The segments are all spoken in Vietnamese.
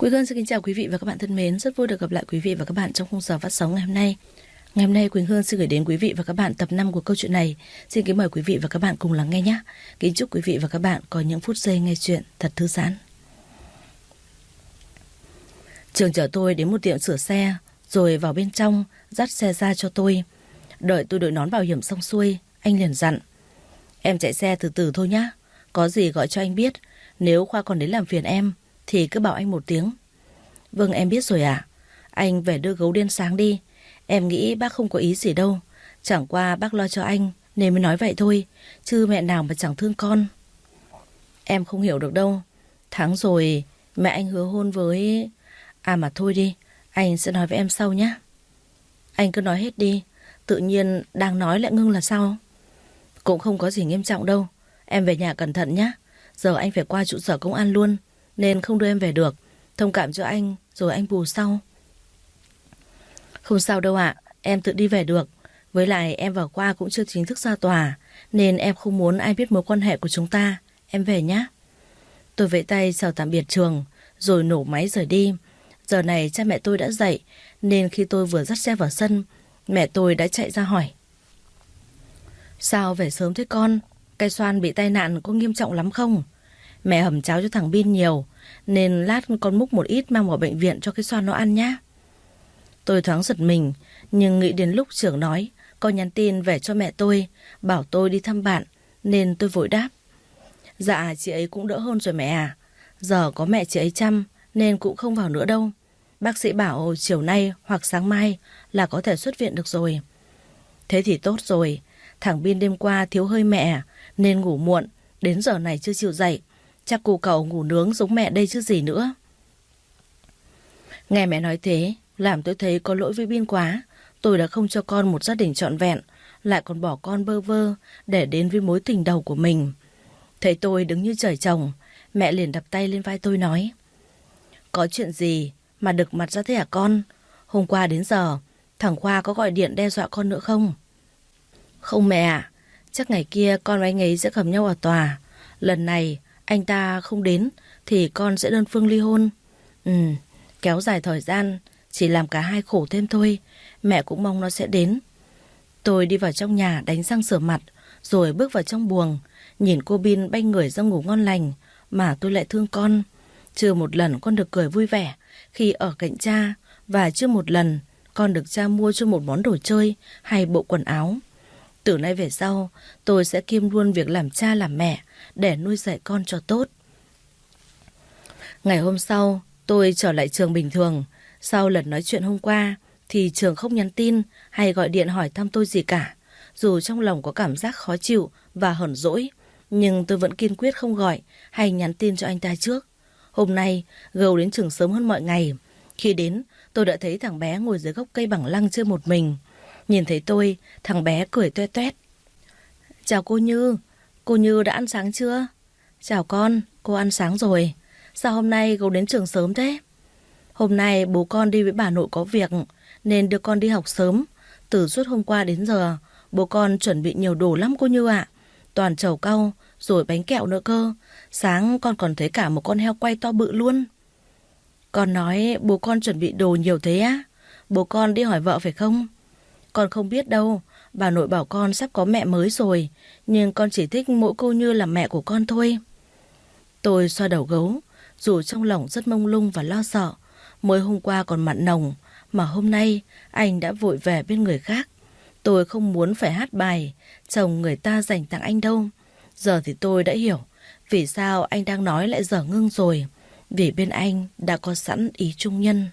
Quý Hương xin kính chào quý vị và các bạn thân mến. Rất vui được gặp lại quý vị và các bạn trong khung giờ phát sóng ngày hôm nay. Ngày hôm nay Quỳnh Hương xin gửi đến quý vị và các bạn tập 5 của câu chuyện này. Xin kính mời quý vị và các bạn cùng lắng nghe nhé. Kính chúc quý vị và các bạn có những phút giây nghe chuyện thật thư giãn. Trường chở tôi đến một tiệm sửa xe, rồi vào bên trong dắt xe ra cho tôi. Đợi tôi đội nón bảo hiểm xong xuôi, anh liền dặn: "Em chạy xe từ từ thôi nhá, có gì gọi cho anh biết. Nếu Khoa còn đến làm phiền em thì cứ bảo anh một tiếng." "Vâng, em biết rồi ạ. Anh về đưa gấu đến sáng đi. Em nghĩ bác không có ý gì đâu. Chẳng qua bác lo cho anh nên mới nói vậy thôi, chứ mẹ nào mà chẳng thương con." "Em không hiểu được đâu. Tháng rồi mẹ anh hứa hôn với... mà thôi đi, anh sẽ nói với em sau nhé." "Anh cứ nói hết đi. Tự nhiên đang nói lại ngưng là sao?" "Cũng không có gì nghiêm trọng đâu. Em về nhà cẩn thận nhé. Giờ anh phải qua trụ sở công an luôn, nên không đưa em về được. Thông cảm cho anh, rồi anh bù sau." "Không sao đâu ạ, em tự đi về được. Với lại em vào qua cũng chưa chính thức ra tòa, nên em không muốn ai biết mối quan hệ của chúng ta. Em về nhé." Tôi vẫy tay chào tạm biệt Trường, rồi nổ máy rời đi. Giờ này cha mẹ tôi đã dậy, nên khi tôi vừa dắt xe vào sân, mẹ tôi đã chạy ra hỏi: "Sao về sớm thế con? Cái Xoan bị tai nạn có nghiêm trọng lắm không? Mẹ hầm cháo cho thằng Bin nhiều, nên lát con múc một ít mang vào bệnh viện cho cái Xoan nó ăn nhá." Tôi thoáng giật mình, nhưng nghĩ đến lúc Trưởng nói con nhắn tin về cho mẹ tôi, bảo tôi đi thăm bạn, nên tôi vội đáp: "Dạ chị ấy cũng đỡ hơn rồi mẹ à. Giờ có mẹ chị ấy chăm nên cũng không vào nữa đâu. Bác sĩ bảo chiều nay hoặc sáng mai là có thể xuất viện được rồi." "Thế thì tốt rồi. Thằng Bin đêm qua thiếu hơi mẹ nên ngủ muộn, đến giờ này chưa chịu dậy. Chắc cô cậu ngủ nướng giống mẹ đây chứ gì nữa." Nghe mẹ nói thế làm tôi thấy có lỗi với Bin quá. Tôi đã không cho con một gia đình trọn vẹn, lại còn bỏ con bơ vơ để đến với mối tình đầu của mình. Thấy tôi đứng như trời trồng, mẹ liền đập tay lên vai tôi nói: "Có chuyện gì mà đực mặt ra thế hả con? Hôm qua đến giờ thằng Khoa có gọi điện đe dọa con nữa không?" "Không mẹ ạ. Chắc ngày kia con và anh ấy sẽ gặp nhau ở tòa. Lần này anh ta không đến thì con sẽ đơn phương ly hôn. Kéo dài thời gian chỉ làm cả hai khổ thêm thôi. Mẹ cũng mong nó sẽ đến." Tôi đi vào trong nhà đánh răng rửa mặt, rồi bước vào trong buồng. Nhìn cô Bin banh người ra ngủ ngon lành mà tôi lại thương con. Chưa một lần con được cười vui vẻ khi ở cạnh cha, và chưa một lần con được cha mua cho một món đồ chơi hay bộ quần áo. Từ nay về sau, tôi sẽ kiêm luôn việc làm cha làm mẹ để nuôi dạy con cho tốt. Ngày hôm sau, tôi trở lại trường bình thường. Sau lần nói chuyện hôm qua thì Trường không nhắn tin hay gọi điện hỏi thăm tôi gì cả. Dù trong lòng có cảm giác khó chịu và hờn dỗi, nhưng tôi vẫn kiên quyết không gọi hay nhắn tin cho anh ta trước. Hôm nay, Gầu đến trường sớm hơn mọi ngày. Khi đến, tôi đã thấy thằng bé ngồi dưới gốc cây bằng lăng chơi một mình. Nhìn thấy tôi, thằng bé cười toe toét: "Chào cô Như. Cô Như đã ăn sáng chưa?" "Chào con, cô ăn sáng rồi. Sao hôm nay Gầu đến trường sớm thế?" "Hôm nay bố con đi với bà nội có việc, nên đưa con đi học sớm. Từ suốt hôm qua đến giờ, bố con chuẩn bị nhiều đồ lắm cô Như ạ. Toàn trầu cau, rồi bánh kẹo nữa cơ. Sáng con còn thấy cả một con heo quay to bự luôn." "Con nói bố con chuẩn bị đồ nhiều thế á? Bố con đi hỏi vợ phải không?" "Con không biết đâu. Bà nội bảo con sắp có mẹ mới rồi, nhưng con chỉ thích mỗi cô Như làm mẹ của con thôi." Tôi xoa đầu gấu, dù trong lòng rất mông lung và lo sợ. Mới hôm qua còn mặn nồng, mà hôm nay anh đã vội về bên người khác. Tôi không muốn phải hát bài chồng người ta dành tặng anh đâu. Giờ thì tôi đã hiểu vì sao anh đang nói lại dở ngưng rồi. Vì bên anh đã có sẵn ý trung nhân.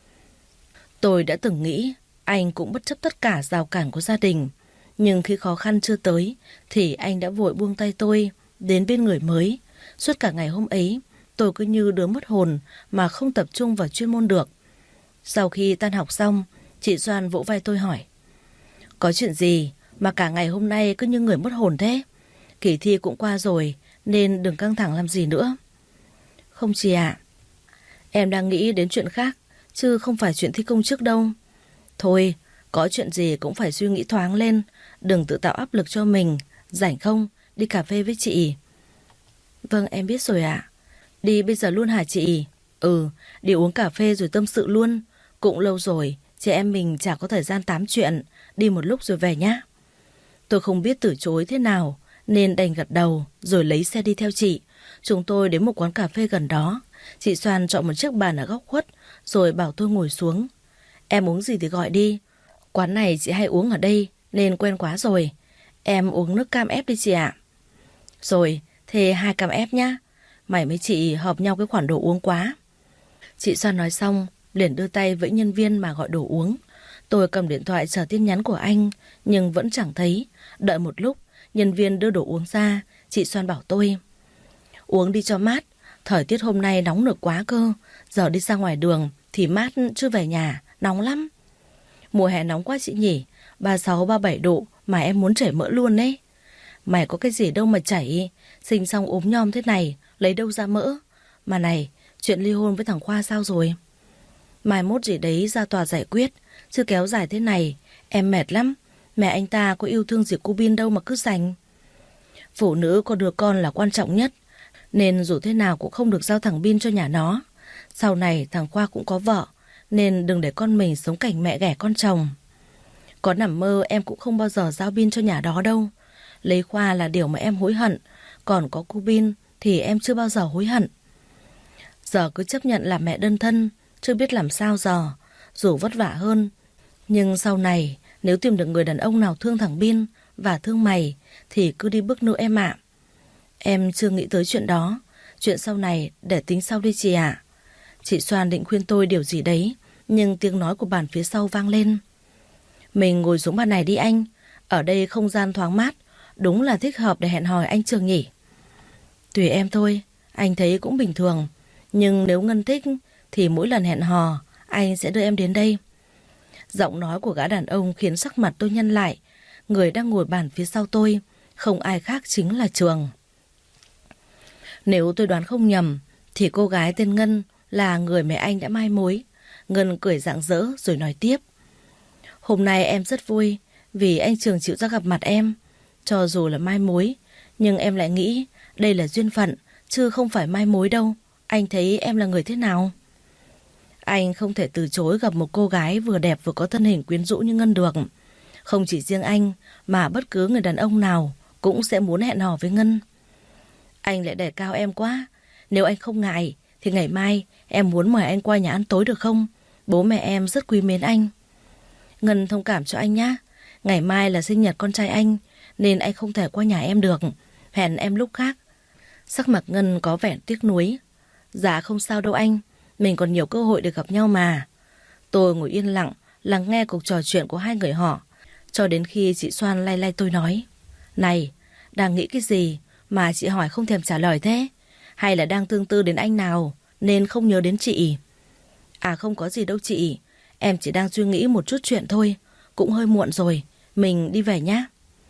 Tôi đã từng nghĩ anh cũng bất chấp tất cả rào cản của gia đình. Nhưng khi khó khăn chưa tới thì anh đã vội buông tay tôi đến bên người mới. Suốt cả ngày hôm ấy, tôi cứ như đứa mất hồn mà không tập trung vào chuyên môn được. Sau khi tan học xong, chị Doan vỗ vai tôi hỏi: "Có chuyện gì mà cả ngày hôm nay cứ như người mất hồn thế? Kỳ thi cũng qua rồi, nên đừng căng thẳng làm gì nữa." "Không chị ạ. Em đang nghĩ đến chuyện khác, chứ không phải chuyện thi công trước đâu." "Thôi, có chuyện gì cũng phải suy nghĩ thoáng lên, đừng tự tạo áp lực cho mình. Rảnh không? Đi cà phê với chị." "Vâng, em biết rồi ạ." "Đi bây giờ luôn hả chị?" Đi uống cà phê rồi tâm sự luôn. Cũng lâu rồi, chị em mình chả có thời gian tám chuyện. Đi một lúc rồi về nhá. Tôi không biết từ chối thế nào nên đành gật đầu rồi lấy xe đi theo chị. Chúng tôi đến một quán cà phê gần đó. Chị Soan chọn một chiếc bàn ở góc khuất rồi bảo tôi ngồi xuống. Em uống gì thì gọi đi. Quán này chị hay uống ở đây nên quen quá rồi. Em uống nước cam ép đi chị ạ. Rồi, thế 2 cam ép nhá. Mày với chị hợp nhau cái khoản đồ uống quá. Chị Soan nói xong liền đưa tay với nhân viên mà gọi đồ uống. Tôi cầm điện thoại chờ tin nhắn của anh nhưng vẫn chẳng thấy. Đợi một lúc, nhân viên đưa đồ uống ra. Chị Soan bảo tôi: uống đi cho mát. Thời tiết hôm nay nóng nực quá cơ. Giờ đi ra ngoài đường thì mát, chưa về nhà nóng lắm. Mùa hè nóng quá chị nhỉ. 36, 37 độ mà em muốn chảy mỡ luôn đấy. Mày có cái gì đâu mà chảy. Sinh xong ốm nhom thế này lấy đâu ra mỡ. Mà này, chuyện ly hôn với thằng Khoa sao rồi? Mai mốt gì đấy ra tòa giải quyết. Chứ kéo dài thế này em mệt lắm. Mẹ anh ta có yêu thương gì cô Bin đâu mà cứ giành. Phụ nữ có đứa con là quan trọng nhất, nên dù thế nào cũng không được giao thằng Bin cho nhà nó. Sau này thằng Khoa cũng có vợ, nên đừng để con mình sống cảnh mẹ ghẻ con chồng. Có nằm mơ em cũng không bao giờ giao Bin cho nhà đó đâu. Lấy Khoa là điều mà em hối hận. Còn có cô Bin thì em chưa bao giờ hối hận. Giờ cứ chấp nhận làm mẹ đơn thân, chưa biết làm sao giờ. Dù vất vả hơn, nhưng sau này nếu tìm được người đàn ông nào thương thằng Bin và thương mày thì cứ đi bước nữa em ạ. Em chưa nghĩ tới chuyện đó. Chuyện sau này để tính sau đi chị ạ. Chị Soan định khuyên tôi điều gì đấy, nhưng tiếng nói của bàn phía sau vang lên: mình ngồi xuống bàn này đi anh. Ở đây không gian thoáng mát, đúng là thích hợp để hẹn hò anh Trường nhỉ. Tùy em thôi, anh thấy cũng bình thường. Nhưng nếu Ngân thích thì mỗi lần hẹn hò anh sẽ đưa em đến đây. Giọng nói của gã đàn ông khiến sắc mặt tôi nhăn lại. Người đang ngồi bàn phía sau tôi không ai khác chính là Trường. Nếu tôi đoán không nhầm thì cô gái tên Ngân là người mẹ anh đã mai mối. Ngân cười rạng rỡ rồi nói tiếp: hôm nay em rất vui vì anh Trường chịu ra gặp mặt em. Cho dù là mai mối, nhưng em lại nghĩ đây là duyên phận, chứ không phải mai mối đâu. Anh thấy em là người thế nào? Anh không thể từ chối gặp một cô gái vừa đẹp vừa có thân hình quyến rũ như Ngân được. Không chỉ riêng anh, mà bất cứ người đàn ông nào cũng sẽ muốn hẹn hò với Ngân. Anh lại đề cao em quá. Nếu anh không ngại thì ngày mai em muốn mời anh qua nhà ăn tối được không? Bố mẹ em rất quý mến anh. Ngân thông cảm cho anh nhé. Ngày mai là sinh nhật con trai anh, nên anh không thể qua nhà em được. Hẹn em lúc khác. Sắc mặt Ngân có vẻ tiếc nuối. Dạ không sao đâu anh, mình còn nhiều cơ hội để gặp nhau mà. Tôi ngồi yên lặng lắng nghe cuộc trò chuyện của hai người họ, cho đến khi chị Soan lay lay tôi nói: này, đang nghĩ cái gì mà chị hỏi không thèm trả lời thế? Hay là đang tương tư đến anh nào nên không nhớ đến chị? À không có gì đâu chị, em chỉ đang suy nghĩ một chút chuyện thôi. Cũng hơi muộn rồi, mình đi về nhá.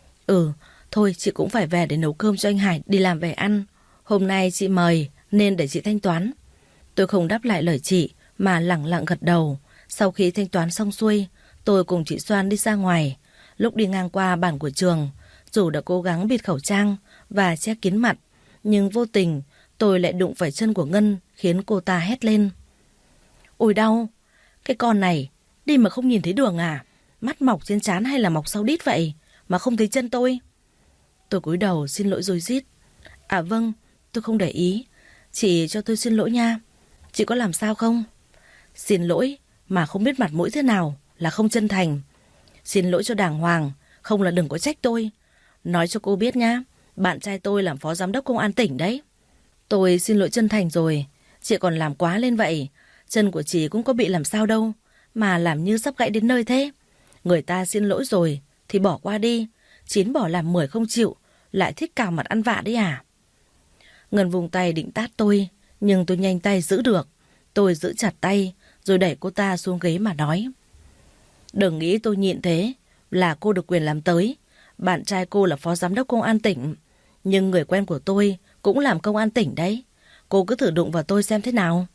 Thôi chị cũng phải về để nấu cơm cho anh Hải đi làm về ăn. Hôm nay chị mời nên để chị thanh toán. Tôi không đáp lại lời chị mà lẳng lặng gật đầu. Sau khi thanh toán xong xuôi, tôi cùng chị Soan đi ra ngoài. Lúc đi ngang qua bàn của Trường, dù đã cố gắng bịt khẩu trang và che kín mặt, nhưng vô tình tôi lại đụng phải chân của Ngân, khiến cô ta hét lên: ôi đau! Cái con này đi mà không nhìn thấy đường à? Mắt mọc trên trán hay là mọc sau đít vậy mà không thấy chân tôi? Tôi cúi đầu xin lỗi rối rít: à vâng, tôi không để ý. Chị cho tôi xin lỗi nha. Chị có làm sao không? Xin lỗi mà không biết mặt mũi thế nào là không chân thành. Xin lỗi cho đàng hoàng, không là đừng có trách tôi. Nói cho cô biết nhá, bạn trai tôi làm phó giám đốc công an tỉnh đấy. Tôi xin lỗi chân thành rồi, chị còn làm quá lên vậy. Chân của chị cũng có bị làm sao đâu mà làm như sắp gãy đến nơi thế. Người ta xin lỗi rồi thì bỏ qua đi. 9 bỏ làm 10 không chịu, lại thích cào mặt ăn vạ đấy à? Ngân vùng tay định tát tôi, nhưng tôi nhanh tay giữ được. Tôi giữ chặt tay rồi đẩy cô ta xuống ghế mà nói: đừng nghĩ tôi nhịn thế là cô được quyền làm tới. Bạn trai cô là phó giám đốc công an tỉnh, nhưng người quen của tôi cũng làm công an tỉnh đấy. Cô cứ thử đụng vào tôi xem thế nào.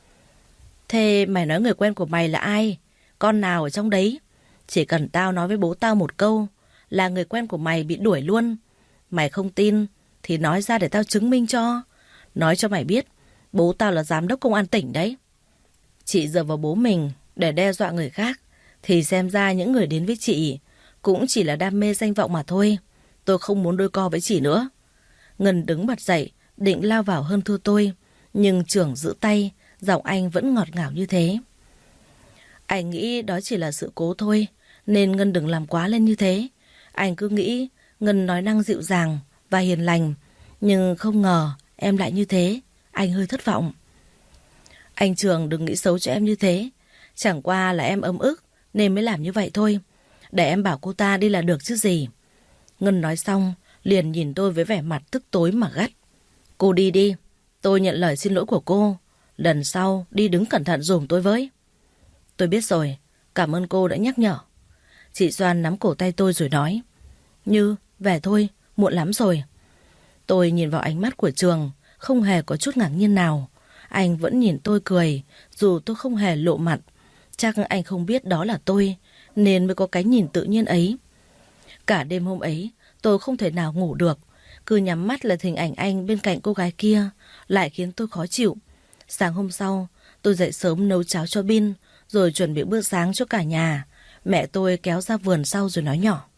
Thế mày nói người quen của mày là ai? Con nào ở trong đấy? Chỉ cần tao nói với bố tao một câu là người quen của mày bị đuổi luôn. Mày không tin thì nói ra để tao chứng minh cho. Nói cho mày biết, Bố tao là giám đốc công an tỉnh đấy. Chị dựa vào bố mình để đe dọa người khác, thì xem ra những người đến với chị cũng chỉ là đam mê danh vọng mà thôi. Tôi không muốn đôi co với chị nữa. Ngân đứng bật dậy, định lao vào hơn thua tôi, nhưng Trường giữ tay, giọng anh vẫn ngọt ngào như thế. Anh nghĩ đó chỉ là sự cố thôi, nên Ngân đừng làm quá lên như thế. Anh cứ nghĩ Ngân nói năng dịu dàng và hiền lành, nhưng không ngờ em lại như thế. Anh hơi thất vọng. Anh Trường đừng nghĩ xấu cho em như thế. Chẳng qua là em ấm ức nên mới làm như vậy thôi. Để em bảo cô ta đi là được chứ gì. Ngân nói xong liền nhìn tôi với vẻ mặt tức tối mà gắt. Cô đi đi, tôi nhận lời xin lỗi của cô. Lần sau đi đứng cẩn thận dùm tôi với. Tôi biết rồi, cảm ơn cô đã nhắc nhở. Chị Doan nắm cổ tay tôi rồi nói. Như, về thôi, muộn lắm rồi. Tôi nhìn vào ánh mắt của Trường, không hề có chút ngạc nhiên nào. Anh vẫn nhìn tôi cười, dù tôi không hề lộ mặt. Chắc anh không biết đó là tôi, nên mới có cái nhìn tự nhiên ấy. Cả đêm hôm ấy, tôi không thể nào ngủ được. Cứ nhắm mắt là hình ảnh anh bên cạnh cô gái kia, lại khiến tôi khó chịu. Sáng hôm sau, tôi dậy sớm nấu cháo cho Bin, rồi chuẩn bị bữa sáng cho cả nhà. Mẹ tôi kéo ra vườn sau rồi nói nhỏ.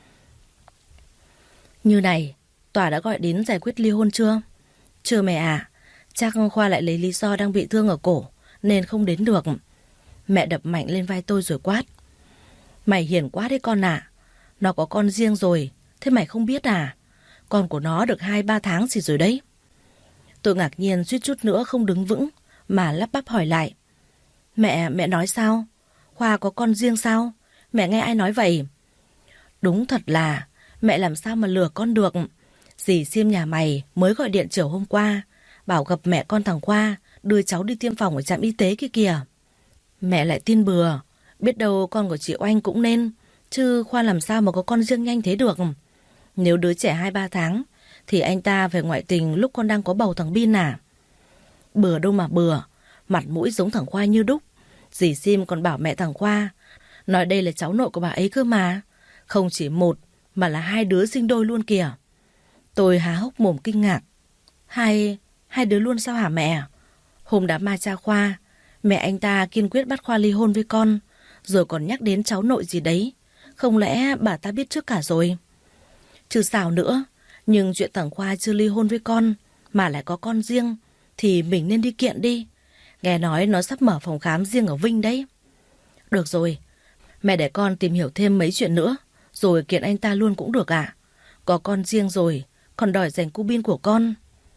Như này, tòa đã gọi đến giải quyết ly hôn chưa? Chưa mẹ à, chắc Khoa lại lấy lý do đang bị thương ở cổ nên không đến được. Mẹ đập mạnh lên vai tôi rồi quát. Mày hiền quá đấy con ạ. Nó có con riêng rồi, thế mày không biết à? Con của nó được 2-3 tháng gì rồi đấy. Tôi ngạc nhiên suýt chút nữa không đứng vững mà lắp bắp hỏi lại. Mẹ nói sao? Khoa có con riêng sao? Mẹ nghe ai nói vậy? Đúng thật là mẹ làm sao mà lừa con được. Dì Sim nhà mày mới gọi điện chiều hôm qua, bảo gặp mẹ con thằng Khoa, đưa cháu đi tiêm phòng ở trạm y tế kia kìa. Mẹ lại tin bừa, biết đâu con của chị Oanh cũng nên, chứ Khoa làm sao mà có con riêng nhanh thế được. Nếu đứa trẻ 2-3 tháng thì anh ta về ngoại tình lúc con đang có bầu thằng Bin à? Bừa đâu mà bừa, mặt mũi giống thằng Khoa như đúc. Dì Sim còn bảo mẹ thằng Khoa, nói đây là cháu nội của bà ấy cơ mà. Không chỉ một mà là 2 đứa sinh đôi luôn kìa. Tôi há hốc mồm kinh ngạc. Hai đứa luôn sao hả mẹ? Hôm đám ma cha Khoa, mẹ anh ta kiên quyết bắt Khoa ly hôn với con, rồi còn nhắc đến cháu nội gì đấy. Không lẽ bà ta biết trước cả rồi? Chứ sao nữa, nhưng chuyện thằng Khoa chưa ly hôn với con mà lại có con riêng thì mình nên đi kiện đi. Nghe nói nó sắp mở phòng khám riêng ở Vinh đấy. Được rồi, mẹ để con tìm hiểu thêm mấy chuyện nữa, rồi kiện anh ta luôn cũng được ạ. Có con riêng rồi, còn đòi giành cu Bin của con.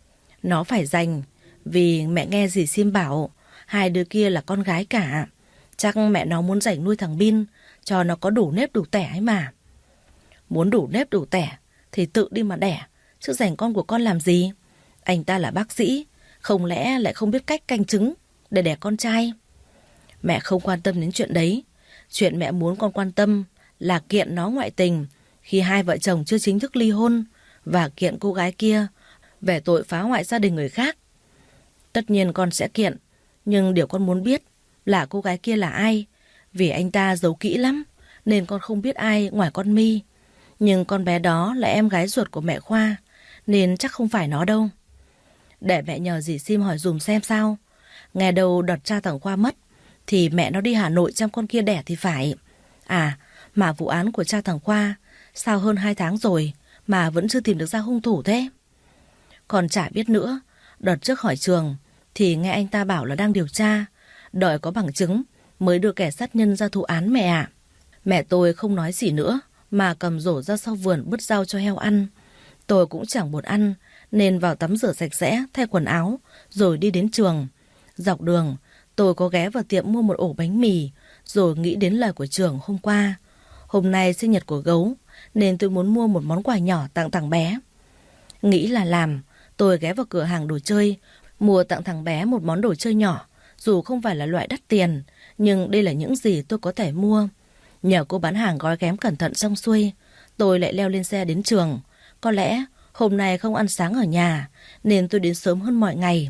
Nó phải giành, vì mẹ nghe dì Sim bảo 2 đứa kia là con gái cả. Chắc mẹ nó muốn giành nuôi thằng Bin, cho nó có đủ nếp đủ tẻ ấy mà. Muốn đủ nếp đủ tẻ thì tự đi mà đẻ, chứ giành con của con làm gì? Anh ta là bác sĩ, không lẽ lại không biết cách canh trứng để đẻ con trai? Mẹ không quan tâm đến chuyện đấy. Chuyện mẹ muốn con quan tâm là kiện nó ngoại tình khi 2 vợ chồng chưa chính thức ly hôn, và kiện cô gái kia về tội phá hoại gia đình người khác. Tất nhiên con sẽ kiện, nhưng điều con muốn biết là cô gái kia là ai. Vì anh ta giấu kỹ lắm nên con không biết ai ngoài con My. Nhưng con bé đó là em gái ruột của mẹ Khoa, nên chắc không phải nó đâu. Để mẹ nhờ dì Sim hỏi dùm xem sao. Nghe đâu đợt cha thằng Khoa mất thì mẹ nó đi Hà Nội chăm con kia đẻ thì phải. À, mà vụ án của cha thằng Khoa sao hơn 2 tháng rồi mà vẫn chưa tìm được ra hung thủ thế? Còn chả biết nữa. Đợt trước hỏi Trường thì nghe anh ta bảo là đang điều tra, đợi có bằng chứng mới đưa kẻ sát nhân ra thụ án mẹ ạ. Mẹ tôi không nói gì nữa mà cầm rổ ra sau vườn bứt rau cho heo ăn. Tôi cũng chẳng buồn ăn nên vào tắm rửa sạch sẽ, thay quần áo rồi đi đến trường. Dọc đường tôi có ghé vào tiệm mua một ổ bánh mì, rồi nghĩ đến lời của Trường hôm qua. Hôm nay sinh nhật của Gấu nên tôi muốn mua một món quà nhỏ tặng thằng bé. Nghĩ là làm, tôi ghé vào cửa hàng đồ chơi, mua tặng thằng bé một món đồ chơi nhỏ. Dù không phải là loại đắt tiền, nhưng đây là những gì tôi có thể mua. Nhờ cô bán hàng gói ghém cẩn thận xong xuôi, tôi lại leo lên xe đến trường. Có lẽ hôm nay không ăn sáng ở nhà nên tôi đến sớm hơn mọi ngày.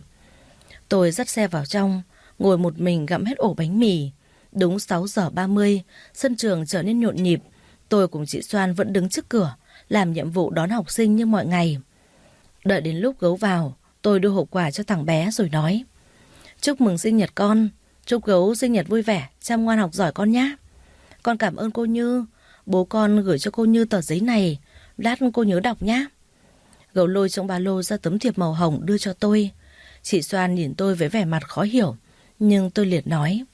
Tôi dắt xe vào trong, ngồi một mình gặm hết ổ bánh mì. Đúng 6 giờ 30, sân trường trở nên nhộn nhịp. Tôi cùng chị Soan vẫn đứng trước cửa làm nhiệm vụ đón học sinh như mọi ngày. Đợi đến lúc Gấu vào, Tôi đưa hộp quà cho thằng bé rồi nói: chúc mừng sinh nhật con, chúc gấu sinh nhật vui vẻ, chăm ngoan học giỏi con nhé. Con cảm ơn cô Như, bố con gửi cho cô Như tờ giấy này, lát cô nhớ đọc nhé. Gấu lôi trong ba lô ra tấm thiệp màu hồng đưa cho tôi. Chị Soan nhìn tôi với vẻ mặt khó hiểu, nhưng tôi liền nói: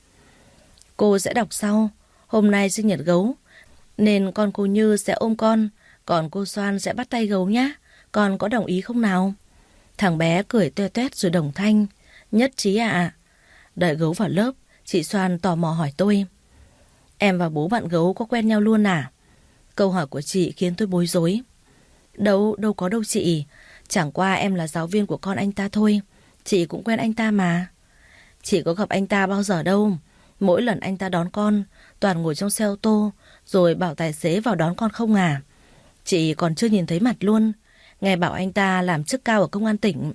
cô sẽ đọc sau. Hôm nay sinh nhật gấu, nên con cô Như sẽ ôm con, còn cô Soan sẽ bắt tay gấu nhé. Con có đồng ý không nào? Thằng bé cười toe toét rồi đồng thanh: nhất trí ạ. Đợi gấu vào lớp, chị Soan tò mò hỏi tôi: em và bố bạn gấu có quen nhau luôn à? Câu hỏi của chị khiến tôi bối rối. Đâu có đâu chị. Chẳng qua em là giáo viên của con anh ta thôi. Chị cũng quen anh ta mà. Chị có gặp anh ta bao giờ đâu. Mỗi lần anh ta đón con toàn ngồi trong xe ô tô rồi bảo tài xế vào đón con không à. Chị còn chưa nhìn thấy mặt luôn. Nghe bảo anh ta làm chức cao ở công an tỉnh.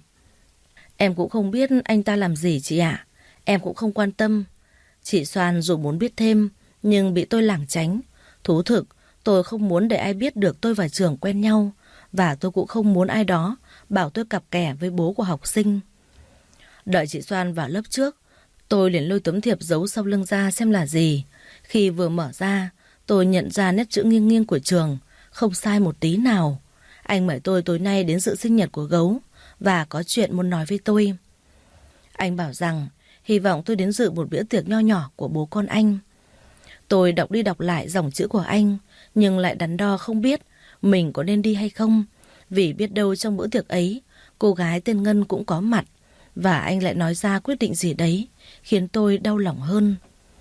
Em cũng không biết anh ta làm gì chị ạ. Em cũng không quan tâm. Chị Soan dù muốn biết thêm nhưng bị tôi lảng tránh. Thú thực, tôi không muốn để ai biết được tôi và Trường quen nhau. Và tôi cũng không muốn ai đó bảo tôi cặp kè với bố của học sinh. Đợi chị Soan vào lớp trước, tôi liền lôi tấm thiệp giấu sau lưng ra xem là gì. Khi vừa mở ra, tôi nhận ra nét chữ nghiêng nghiêng của Trường, không sai một tí nào. Anh mời tôi tối nay đến dự sinh nhật của gấu và có chuyện muốn nói với tôi. Anh bảo rằng hy vọng tôi đến dự một bữa tiệc nho nhỏ của bố con anh. Tôi đọc đi đọc lại dòng chữ của anh, nhưng lại đắn đo không biết mình có nên đi hay không. Vì biết đâu trong bữa tiệc ấy, cô gái tên Ngân cũng có mặt, và anh lại nói ra quyết định gì đấy, khiến tôi đau lòng hơn.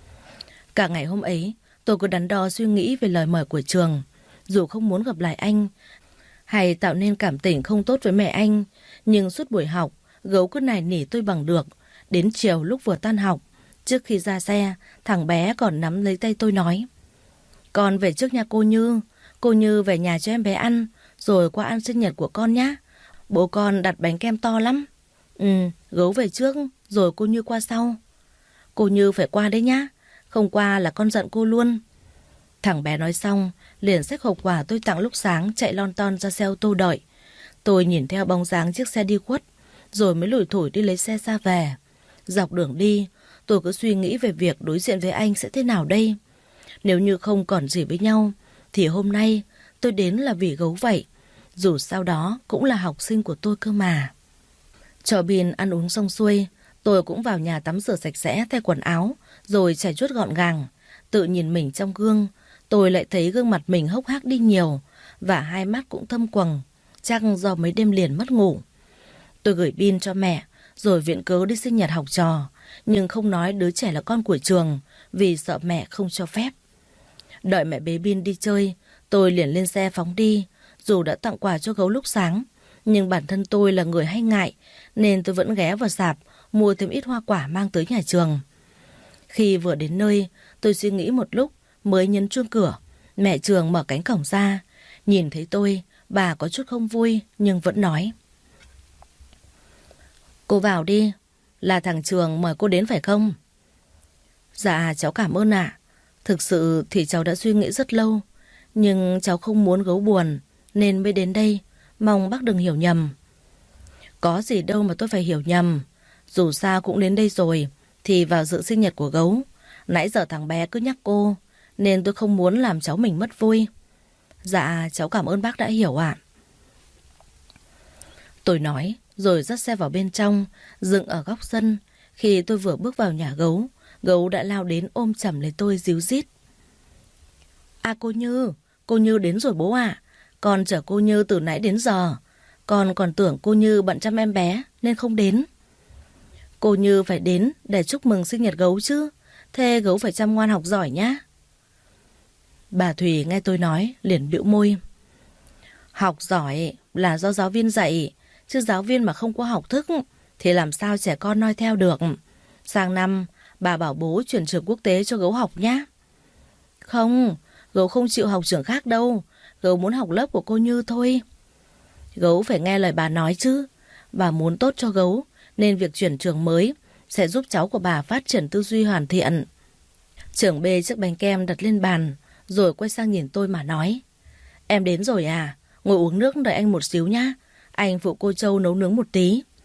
Cả ngày hôm ấy, tôi cứ đắn đo suy nghĩ về lời mời của Trường. Dù không muốn gặp lại anh, hay tạo nên cảm tình không tốt với mẹ anh, nhưng suốt buổi học, gấu cứ nài nỉ tôi bằng được. Đến chiều lúc vừa tan học, trước khi ra xe, thằng bé còn nắm lấy tay tôi nói: con về trước nha cô Như. Cô Như về nhà cho em bé ăn, rồi qua ăn sinh nhật của con nhé. Bố con đặt bánh kem to lắm. Gấu về trước, rồi cô Như qua sau. Cô Như phải qua đấy nhá, không qua là con giận cô luôn. Thằng bé nói xong, liền xách hộp quà tôi tặng lúc sáng chạy lon ton ra xe ô tô đợi. Tôi nhìn theo bóng dáng chiếc xe đi khuất, rồi mới lủi thủi đi lấy xe ra về. Dọc đường đi, tôi cứ suy nghĩ về việc đối diện với anh sẽ thế nào đây. Nếu như không còn gì với nhau, thì hôm nay tôi đến là vì gấu vậy. Dù sau đó cũng là học sinh của tôi cơ mà. Cho Bin ăn uống xong xuôi, tôi cũng vào nhà tắm rửa sạch sẽ thay quần áo, rồi chải chuốt gọn gàng. Tự nhìn mình trong gương, tôi lại thấy gương mặt mình hốc hác đi nhiều, và hai mắt cũng thâm quầng, chắc do mấy đêm liền mất ngủ. Tôi gửi Bin cho mẹ, rồi viện cớ đi sinh nhật học trò, nhưng không nói đứa trẻ là con của Trường, vì sợ mẹ không cho phép. Đợi mẹ bế Bin đi chơi, tôi liền lên xe phóng đi. Dù đã tặng quà cho gấu lúc sáng, nhưng bản thân tôi là người hay ngại, nên tôi vẫn ghé vào rạp mua thêm ít hoa quả mang tới nhà Trường. Khi vừa đến nơi, tôi suy nghĩ một lúc mới nhấn chuông cửa. Mẹ Trường mở cánh cổng ra. Nhìn thấy tôi, bà có chút không vui nhưng vẫn nói: cô vào đi, là thằng Trường mời cô đến phải không? Dạ cháu cảm ơn ạ. Thực sự thì cháu đã suy nghĩ rất lâu, nhưng cháu không muốn gấu buồn nên mới đến đây. Mong bác đừng hiểu nhầm. Có gì đâu mà tôi phải hiểu nhầm. Dù sao cũng đến đây rồi thì vào dự sinh nhật của gấu. Nãy giờ thằng bé cứ nhắc cô, nên tôi không muốn làm cháu mình mất vui. Dạ cháu cảm ơn bác đã hiểu ạ. Tôi nói rồi dắt xe vào bên trong, dừng ở góc sân. Khi tôi vừa bước vào nhà gấu, gấu đã lao đến ôm chầm lấy tôi ríu rít: à cô Như đến rồi bố ạ. Con chở cô Như từ nãy đến giờ. Con còn tưởng cô Như bận chăm em bé nên không đến. Cô Như phải đến để chúc mừng sinh nhật gấu chứ. Thế gấu phải chăm ngoan học giỏi nhá. Bà Thùy nghe tôi nói liền bĩu môi: học giỏi là do giáo viên dạy, chứ giáo viên mà không có học thức thì làm sao trẻ con noi theo được. Sang năm bà bảo bố chuyển trường quốc tế cho gấu học nhá. Không, gấu không chịu học trường khác đâu. Gấu muốn học lớp của cô Như thôi. Gấu phải nghe lời bà nói chứ. Bà muốn tốt cho gấu, nên việc chuyển trường mới sẽ giúp cháu của bà phát triển tư duy hoàn thiện. Trưởng bê chiếc bánh kem đặt lên bàn, rồi quay sang nhìn tôi mà nói: em đến rồi à? Ngồi uống nước đợi anh một xíu nhá. Anh phụ cô Châu nấu nướng một tí.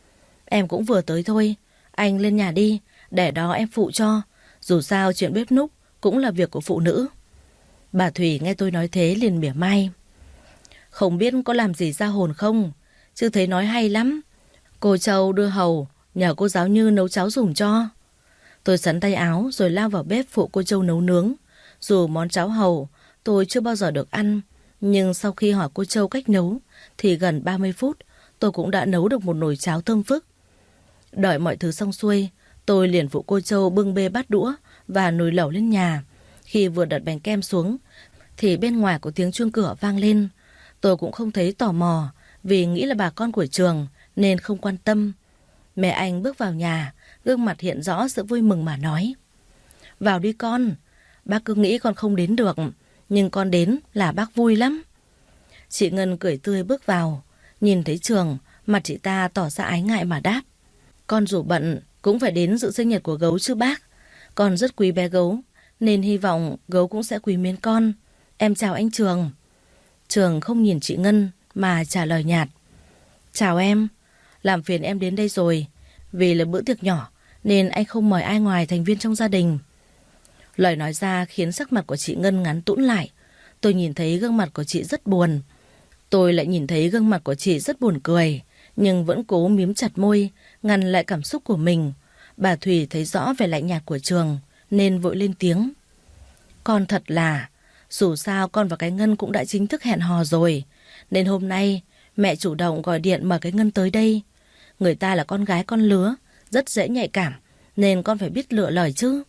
Em cũng vừa tới thôi. Anh lên nhà đi, để đó em phụ cho. Dù sao chuyện bếp núc cũng là việc của phụ nữ. Bà Thủy nghe tôi nói thế liền mỉa mai. Không biết có làm gì ra hồn không, chứ thấy nói hay lắm. Cô Châu đưa hầu, nhờ cô giáo Như nấu cháo dùng cho. Tôi xắn tay áo rồi lao vào bếp phụ cô Châu nấu nướng. Dù món cháo hầu tôi chưa bao giờ được ăn, nhưng sau khi hỏi cô Châu cách nấu thì gần 30 phút tôi cũng đã nấu được một nồi cháo thơm phức. Đợi mọi thứ xong xuôi, tôi liền phụ cô Châu bưng bê bát đũa và nồi lẩu lên nhà. Khi vừa đặt bánh kem xuống thì bên ngoài có tiếng chuông cửa vang lên. Tôi cũng không thấy tò mò vì nghĩ là bà con của trường nên không quan tâm. Mẹ anh bước vào nhà, gương mặt hiện rõ sự vui mừng mà nói: Vào đi con, bác cứ nghĩ con không đến được, nhưng con đến là bác vui lắm. Chị Ngân cười tươi bước vào, nhìn thấy Trường, mặt chị ta tỏ ra ái ngại mà đáp: Con dù bận cũng phải đến dự sinh nhật của Gấu chứ bác. Con rất quý bé Gấu, nên hy vọng Gấu cũng sẽ quý mến con. Em chào anh Trường. Trường không nhìn chị Ngân mà trả lời nhạt: Chào em, làm phiền em đến đây rồi. Vì là bữa tiệc nhỏ nên anh không mời ai ngoài thành viên trong gia đình. Lời nói ra khiến sắc mặt của chị Ngân ngắn tũn lại. Tôi nhìn thấy gương mặt của chị rất buồn. Tôi lại nhìn thấy gương mặt của chị rất buồn cười, nhưng vẫn cố mím chặt môi, ngăn lại cảm xúc của mình. Bà Thủy thấy rõ vẻ lạnh nhạt của Trường nên vội lên tiếng: Con thật là, dù sao con và cái Ngân cũng đã chính thức hẹn hò rồi, nên hôm nay mẹ chủ động gọi điện mời cái Ngân tới đây. Người ta là con gái con lứa, rất dễ nhạy cảm, nên con phải biết lựa lời chứ.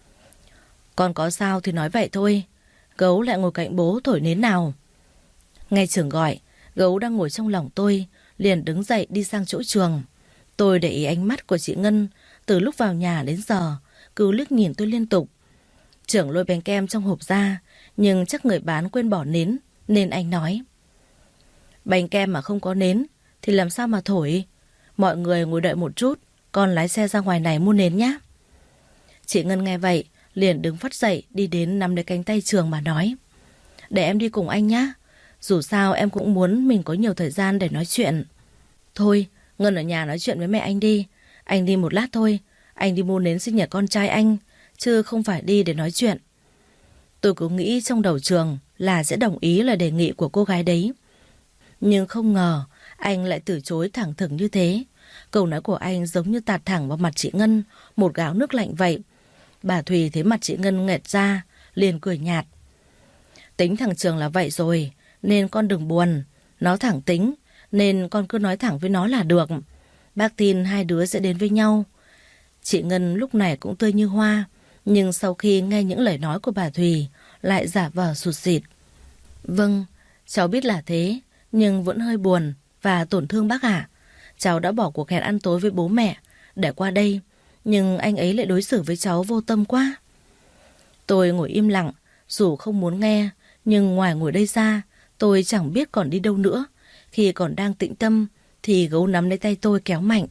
Con có sao thì nói vậy thôi. Gấu lại ngồi cạnh bố thổi nến nào. Nghe Trường gọi, Gấu đang ngồi trong lòng tôi, liền đứng dậy đi sang chỗ Trường. Tôi để ý ánh mắt của chị Ngân từ lúc vào nhà đến giờ, cứ liếc nhìn tôi liên tục. Trường lôi bánh kem trong hộp ra, nhưng chắc người bán quên bỏ nến, nên anh nói: Bánh kem mà không có nến thì làm sao mà thổi. Mọi người ngồi đợi một chút, con lái xe ra ngoài này mua nến nhé. Chị Ngân nghe vậy liền đứng phắt dậy, đi đến nắm lấy cánh tay Trường mà nói: Để em đi cùng anh nhé. Dù sao em cũng muốn mình có nhiều thời gian để nói chuyện. Thôi, Ngân ở nhà nói chuyện với mẹ anh đi. Anh đi một lát thôi. Anh đi mua nến sinh nhật con trai anh, chứ không phải đi để nói chuyện. Tôi cứ nghĩ trong đầu Trường là sẽ đồng ý lời đề nghị của cô gái đấy, nhưng không ngờ anh lại từ chối thẳng thừng như thế. Câu nói của anh giống như tạt thẳng vào mặt chị Ngân một gáo nước lạnh vậy. Bà Thùy thấy mặt chị Ngân nghẹt ra, liền cười nhạt: Tính thằng Trường là vậy rồi, nên con đừng buồn. Nó thẳng tính, nên con cứ nói thẳng với nó là được. Bác tin hai đứa sẽ đến với nhau. Chị Ngân lúc này cũng tươi như hoa, nhưng sau khi nghe những lời nói của bà Thùy lại giả vờ sụt sịt. Vâng, cháu biết là thế, nhưng vẫn hơi buồn và tổn thương bác ạ. Cháu đã bỏ cuộc hẹn ăn tối với bố mẹ để qua đây, nhưng anh ấy lại đối xử với cháu vô tâm quá. Tôi ngồi im lặng, dù không muốn nghe, nhưng ngoài ngồi đây ra, tôi chẳng biết còn đi đâu nữa. Khi còn đang tĩnh tâm thì Gấu nắm lấy tay tôi kéo mạnh: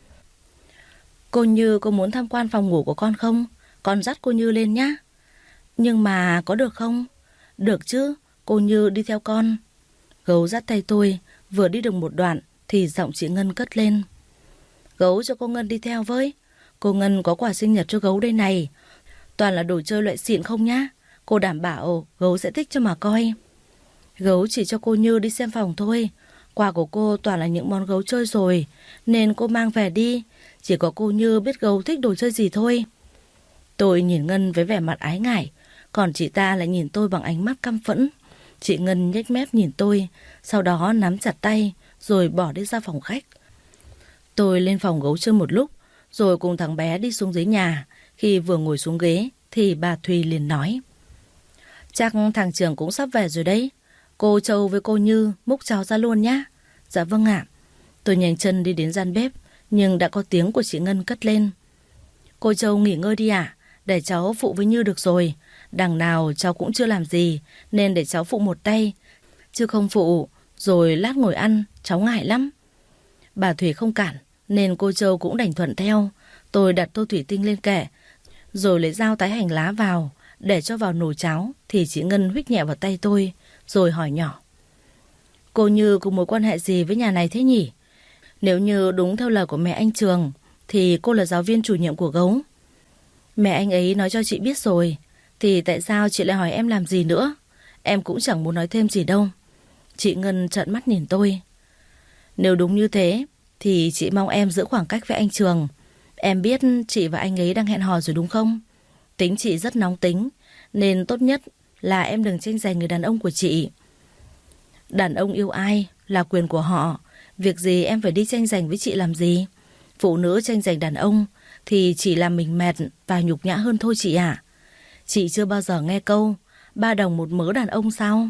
Cô Như có muốn tham quan phòng ngủ của con không? Con dắt cô Như lên nhá. Nhưng mà có được không? Được chứ, cô Như đi theo con. Gấu dắt tay tôi, vừa đi được một đoạn thì giọng chị Ngân cất lên: Gấu cho cô Ngân đi theo với. Cô Ngân có quà sinh nhật cho Gấu đây này. Toàn là đồ chơi loại xịn không nhá. Cô đảm bảo Gấu sẽ thích cho mà coi. Gấu chỉ cho cô Như đi xem phòng thôi. Quà của cô toàn là những món Gấu chơi rồi, nên cô mang về đi. Chỉ có cô Như biết Gấu thích đồ chơi gì thôi. Tôi nhìn Ngân với vẻ mặt ái ngại, còn chị ta lại nhìn tôi bằng ánh mắt căm phẫn. Chị Ngân nhếch mép nhìn tôi, sau đó nắm chặt tay rồi bỏ đi ra phòng khách. Tôi lên phòng Gấu chơi một lúc, rồi cùng thằng bé đi xuống dưới nhà. Khi vừa ngồi xuống ghế thì bà Thùy liền nói: Chắc thằng Trường cũng sắp về rồi đấy. Cô Châu với cô Như múc cháo ra luôn nhá. Dạ vâng ạ. Tôi nhanh chân đi đến gian bếp, nhưng đã có tiếng của chị Ngân cất lên: Cô Châu nghỉ ngơi đi ạ, để cháu phụ với Như được rồi. Đằng nào cháu cũng chưa làm gì, nên để cháu phụ một tay, chứ không phụ rồi lát ngồi ăn cháu ngại lắm. Bà Thủy không cản, nên cô Châu cũng đành thuận theo. Tôi đặt tô thủy tinh lên kệ, rồi lấy dao tái hành lá vào để cho vào nồi cháo. Thì chị Ngân huých nhẹ vào tay tôi, rồi hỏi nhỏ: Cô Như có mối quan hệ gì với nhà này thế nhỉ? Nếu như đúng theo lời của mẹ anh Trường thì cô là giáo viên chủ nhiệm của Gấu. Mẹ anh ấy nói cho chị biết rồi, thì tại sao chị lại hỏi em làm gì nữa? Em cũng chẳng muốn nói thêm gì đâu. Chị Ngân trợn mắt nhìn tôi. Nếu đúng như thế thì chị mong em giữ khoảng cách với anh Trường. Em biết chị và anh ấy đang hẹn hò rồi đúng không? Tính chị rất nóng tính, nên tốt nhất là em đừng tranh giành người đàn ông của chị. Đàn ông yêu ai là quyền của họ. Việc gì em phải đi tranh giành với chị làm gì? Phụ nữ tranh giành đàn ông thì chỉ làm mình mệt và nhục nhã hơn thôi chị ạ. Chị chưa bao giờ nghe câu 3 đồng một mớ đàn ông sao?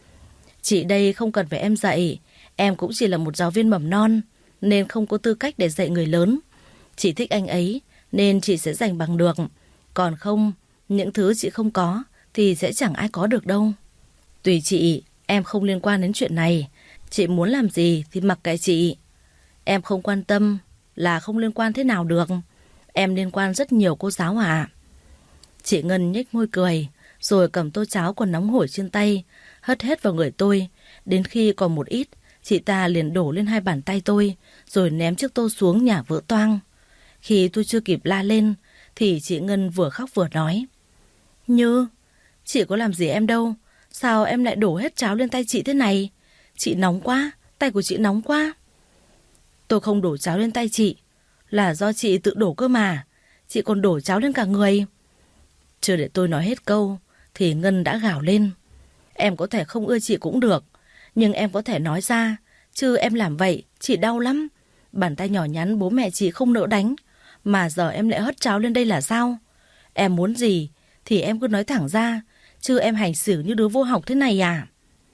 Chị đây không cần phải em dạy. Em cũng chỉ là một giáo viên mầm non, nên không có tư cách để dạy người lớn. Chị thích anh ấy nên chị sẽ giành bằng được. Còn không, những thứ chị không có thì sẽ chẳng ai có được đâu. Tùy chị, em không liên quan đến chuyện này. Chị muốn làm gì thì mặc kệ chị. Em không quan tâm là không liên quan thế nào được. Em liên quan rất nhiều cô giáo ạ. Chị Ngân nhếch môi cười, rồi cầm tô cháo còn nóng hổi trên tay, hất hết vào người tôi. Đến khi còn một ít, chị ta liền đổ lên 2 bàn tay tôi, rồi ném chiếc tô xuống nhả vỡ toang. Khi tôi chưa kịp la lên, thì chị Ngân vừa khóc vừa nói. Như, chị có làm gì em đâu. Sao em lại đổ hết cháo lên tay chị thế này? Chị nóng quá, tay của chị nóng quá. Tôi không đổ cháo lên tay chị, là do chị tự đổ cơ mà. Chị còn đổ cháo lên cả người. Chưa để tôi nói hết câu thì Ngân đã gào lên. Em có thể không ưa chị cũng được, nhưng em có thể nói ra, chứ em làm vậy chị đau lắm. Bàn tay nhỏ nhắn bố mẹ chị không nỡ đánh, mà giờ em lại hất cháo lên đây là sao? Em muốn gì thì em cứ nói thẳng ra, chứ em hành xử như đứa vô học thế này à?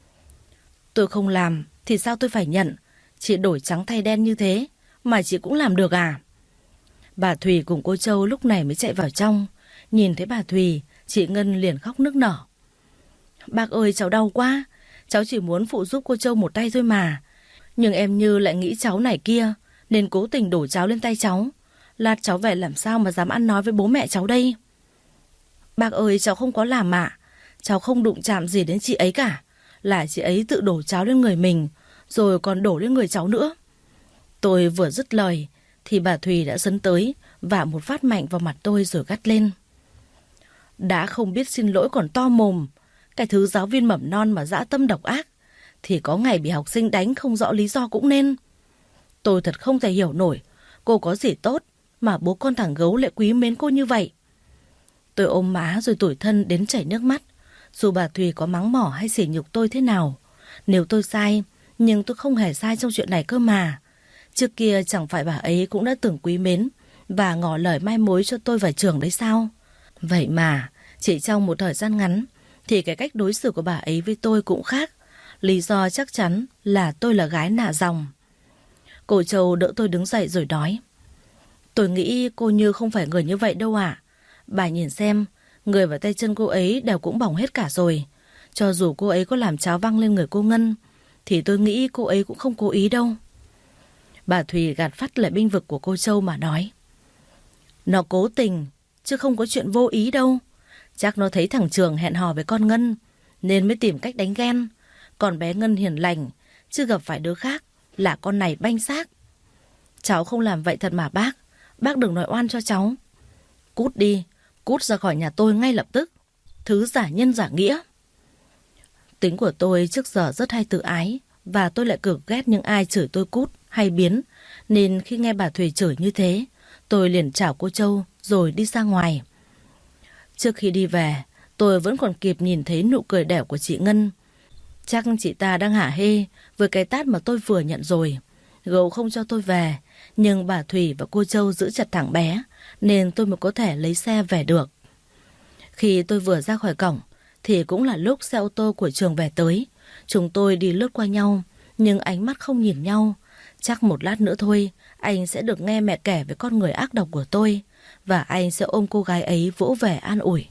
Tôi không làm thì sao tôi phải nhận? Chị đổi trắng thay đen như thế mà chị cũng làm được à? Bà Thùy cùng cô Châu lúc này mới chạy vào trong. Nhìn thấy bà Thùy, chị Ngân liền khóc nức nở. Bác ơi, cháu đau quá. Cháu chỉ muốn phụ giúp cô Châu một tay thôi mà. Nhưng em Như lại nghĩ cháu này kia, nên cố tình đổ cháo lên tay cháu. Lát cháu về làm sao mà dám ăn nói với bố mẹ cháu đây? Bác ơi, cháu không có làm ạ. Cháu không đụng chạm gì đến chị ấy cả. Là chị ấy tự đổ cháo lên người mình, rồi còn đổ lên người cháu nữa. Tôi vừa dứt lời thì bà Thùy đã dấn tới và một phát mạnh vào mặt tôi rồi gắt lên. Đã không biết xin lỗi còn to mồm. Cái thứ giáo viên mầm non mà dã tâm độc ác thì có ngày bị học sinh đánh không rõ lý do cũng nên. Tôi thật không thể hiểu nổi, cô có gì tốt mà bố con thằng Gấu lại quý mến cô như vậy. Tôi ôm má rồi tủi thân đến chảy nước mắt. Dù bà Thùy có mắng mỏ hay sỉ nhục tôi thế nào, nếu tôi sai, nhưng tôi không hề sai trong chuyện này cơ mà. Trước kia chẳng phải bà ấy cũng đã từng quý mến và ngỏ lời mai mối cho tôi vào trường đấy sao? Vậy mà chỉ trong một thời gian ngắn thì cái cách đối xử của bà ấy với tôi cũng khác. Lý do chắc chắn là tôi là gái nạ dòng. Cô Châu đỡ tôi đứng dậy rồi nói. Tôi nghĩ cô Như không phải người như vậy đâu ạ. Bà nhìn xem, người và tay chân cô ấy đều cũng bỏng hết cả rồi. Cho dù cô ấy có làm cháo văng lên người cô Ngân thì tôi nghĩ cô ấy cũng không cố ý đâu. Bà Thùy gạt phắt lại bênh vực của cô Châu mà nói. Nó cố tình, chứ không có chuyện vô ý đâu. Chắc nó thấy thằng Trường hẹn hò với con Ngân nên mới tìm cách đánh ghen. Còn bé Ngân hiền lành, chứ gặp phải đứa khác là con này banh xác. Cháu không làm vậy thật mà bác. Bác đừng nói oan cho cháu. Cút đi, cút ra khỏi nhà tôi ngay lập tức. Thứ giả nhân giả nghĩa. Tính của tôi trước giờ rất hay tự ái, và tôi lại cực ghét những ai chửi tôi cút hay biến. Nên khi nghe bà Thùy chửi như thế, tôi liền chào cô Châu rồi đi ra ngoài. Trước khi đi về, tôi vẫn còn kịp nhìn thấy nụ cười đẻo của chị Ngân. Chắc chị ta đang hả hê với cái tát mà tôi vừa nhận rồi. Gấu không cho tôi về, nhưng bà Thùy và cô Châu giữ chặt thằng bé, nên tôi mới có thể lấy xe về được. Khi tôi vừa ra khỏi cổng, thì cũng là lúc xe ô tô của Trường về tới. Chúng tôi đi lướt qua nhau, nhưng ánh mắt không nhìn nhau. Chắc một lát nữa thôi, anh sẽ được nghe mẹ kể về con người ác độc của tôi, và anh sẽ ôm cô gái ấy vỗ về an ủi.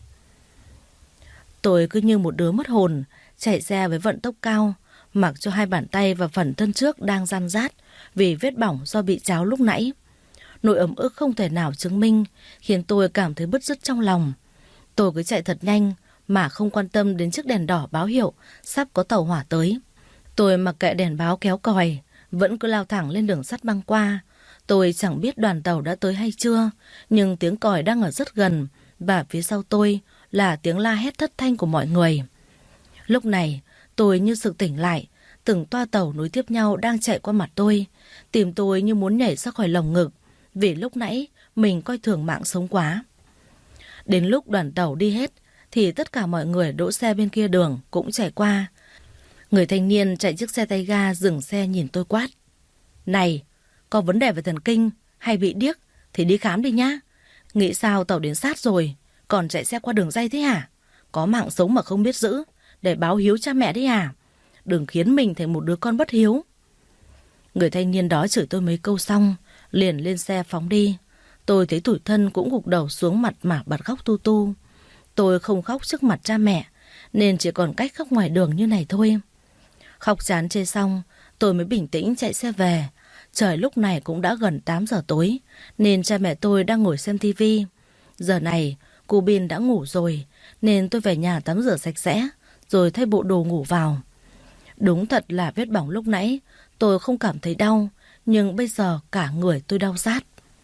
Tôi cứ như một đứa mất hồn, chạy xe với vận tốc cao, mặc cho 2 bàn tay và phần thân trước đang ran rát vì vết bỏng do bị cháo lúc nãy. Nỗi ấm ức không thể nào chứng minh khiến tôi cảm thấy bứt rứt trong lòng. Tôi cứ chạy thật nhanh mà không quan tâm đến chiếc đèn đỏ báo hiệu sắp có tàu hỏa tới. Tôi mặc kệ đèn báo kéo còi vẫn cứ lao thẳng lên đường sắt băng qua. Tôi chẳng biết đoàn tàu đã tới hay chưa, nhưng tiếng còi đang ở rất gần, và phía sau tôi là tiếng la hét thất thanh của mọi người. Lúc này, tôi như sực tỉnh lại, từng toa tàu nối tiếp nhau đang chạy qua mặt tôi. Tim tôi như muốn nhảy ra khỏi lồng ngực, vì lúc nãy mình coi thường mạng sống quá. Đến lúc đoàn tàu đi hết, thì tất cả mọi người đỗ xe bên kia đường cũng chạy qua. Người thanh niên chạy chiếc xe tay ga dừng xe nhìn tôi quát: "Này, có vấn đề về thần kinh hay bị điếc thì đi khám đi nhá. Nghĩ sao tàu đến sát rồi, còn chạy xe qua đường ray thế hả? Có mạng sống mà không biết giữ, để báo hiếu cha mẹ đấy à? Đừng khiến mình thành một đứa con bất hiếu." Người thanh niên đó chửi tôi mấy câu xong, liền lên xe phóng đi. Tôi thấy tủi thân cũng gục đầu xuống mặt mà bật khóc tu tu. Tôi không khóc trước mặt cha mẹ, nên chỉ còn cách khóc ngoài đường như này thôi. Khóc chán chê xong, tôi mới bình tĩnh chạy xe về. Trời lúc này cũng đã gần 8 giờ tối, nên cha mẹ tôi đang ngồi xem tivi. Giờ này, cô Bin đã ngủ rồi, nên tôi về nhà tắm rửa sạch sẽ, rồi thay bộ đồ ngủ vào. Đúng thật là vết bỏng lúc nãy, tôi không cảm thấy đau, nhưng bây giờ cả người tôi đau rát.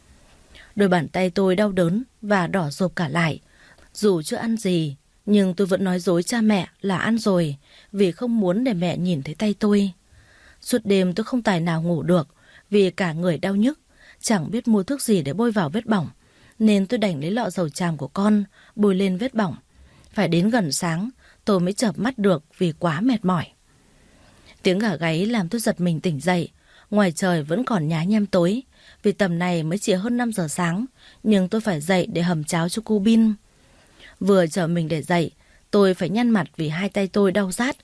Đôi bàn tay tôi đau đớn và đỏ rộp cả lại. Dù chưa ăn gì, nhưng tôi vẫn nói dối cha mẹ là ăn rồi, vì không muốn để mẹ nhìn thấy tay tôi. Suốt đêm tôi không tài nào ngủ được, vì cả người đau nhức, chẳng biết mua thuốc gì để bôi vào vết bỏng, nên tôi đành lấy lọ dầu tràm của con bôi lên vết bỏng. Phải đến gần sáng tôi mới chợp mắt được vì quá mệt mỏi. Tiếng gà gáy làm tôi giật mình tỉnh dậy. Ngoài trời vẫn còn nhá nhem tối, vì tầm này mới chỉ hơn 5 giờ sáng, nhưng tôi phải dậy để hầm cháo cho cô Bin. Vừa trở mình để dậy, tôi phải nhăn mặt vì hai tay tôi đau rát,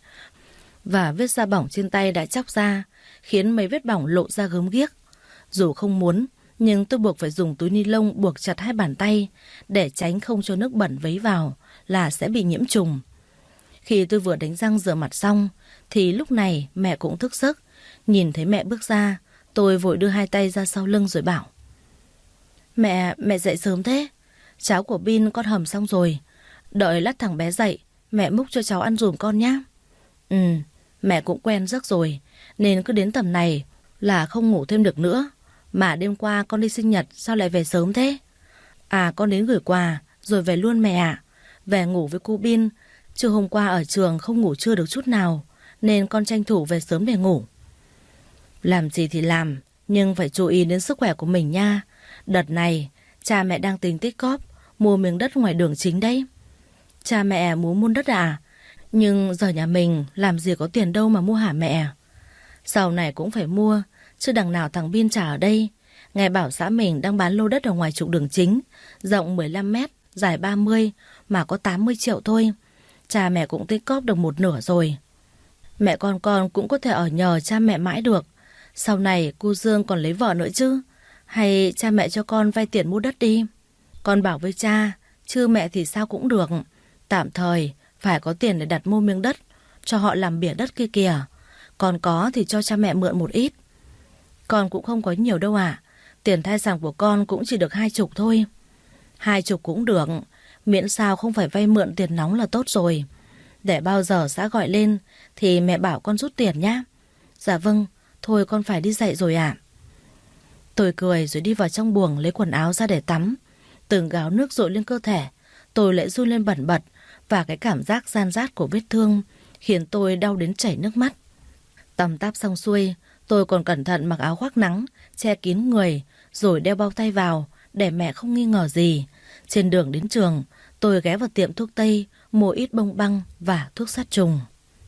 và vết da bỏng trên tay đã chóc ra, khiến mấy vết bỏng lộ ra gớm ghiếc. Dù không muốn, nhưng tôi buộc phải dùng túi ni lông buộc chặt hai bàn tay, để tránh không cho nước bẩn vấy vào là sẽ bị nhiễm trùng. Khi tôi vừa đánh răng rửa mặt xong, thì lúc này mẹ cũng thức giấc. Nhìn thấy mẹ bước ra, tôi vội đưa hai tay ra sau lưng rồi bảo: Mẹ dậy sớm thế. Cháo của Bin con hầm xong rồi, đợi lát thằng bé dậy mẹ múc cho cháu ăn dùm con nhé. Mẹ cũng quen giấc rồi, nên cứ đến tầm này là không ngủ thêm được nữa. Mà đêm qua con đi sinh nhật sao lại về sớm thế? À, con đến gửi quà rồi về luôn mẹ ạ. Về ngủ với cô Bin, chứ hôm qua ở trường không ngủ trưa được chút nào, nên con tranh thủ về sớm để ngủ. Làm gì thì làm, nhưng phải chú ý đến sức khỏe của mình nha. Đợt này cha mẹ đang tính tích cóp mua miếng đất ngoài đường chính đấy. Cha mẹ muốn mua đất à? Nhưng giờ nhà mình làm gì có tiền đâu mà mua hả mẹ? Sau này cũng phải mua, chứ đằng nào thằng Bin trả ở đây. Nghe bảo xã mình đang bán lô đất ở ngoài trục đường chính, rộng 15 mét, dài 30, mà có 80 triệu thôi. Cha mẹ cũng tích cóp được một nửa rồi. Mẹ con cũng có thể ở nhờ cha mẹ mãi được. Sau này cô Dương còn lấy vợ nữa chứ. Hay cha mẹ cho con vay tiền mua đất đi. Con bảo với cha, chứ mẹ thì sao cũng được. Tạm thời phải có tiền để đặt mua miếng đất cho họ làm bìa đất kia kìa. Còn có thì cho cha mẹ mượn một ít. Con cũng không có nhiều đâu ạ. Tiền thai sản của con cũng chỉ được 20 thôi. 20 cũng được, miễn sao không phải vay mượn tiền nóng là tốt rồi. Để bao giờ xã gọi lên thì mẹ bảo con rút tiền nhá. Dạ vâng, thôi con phải đi dậy rồi ạ. Tôi cười rồi đi vào trong buồng lấy quần áo ra để tắm. Từng gáo nước dội lên cơ thể, tôi lại run lên bần bật, và cái cảm giác ran rát của vết thương khiến tôi đau đến chảy nước mắt. Tắm táp xong xuôi, tôi còn cẩn thận mặc áo khoác nắng che kín người, rồi đeo bao tay vào để mẹ không nghi ngờ gì. Trên đường đến trường, tôi ghé vào tiệm thuốc tây mua ít bông băng và thuốc sát trùng.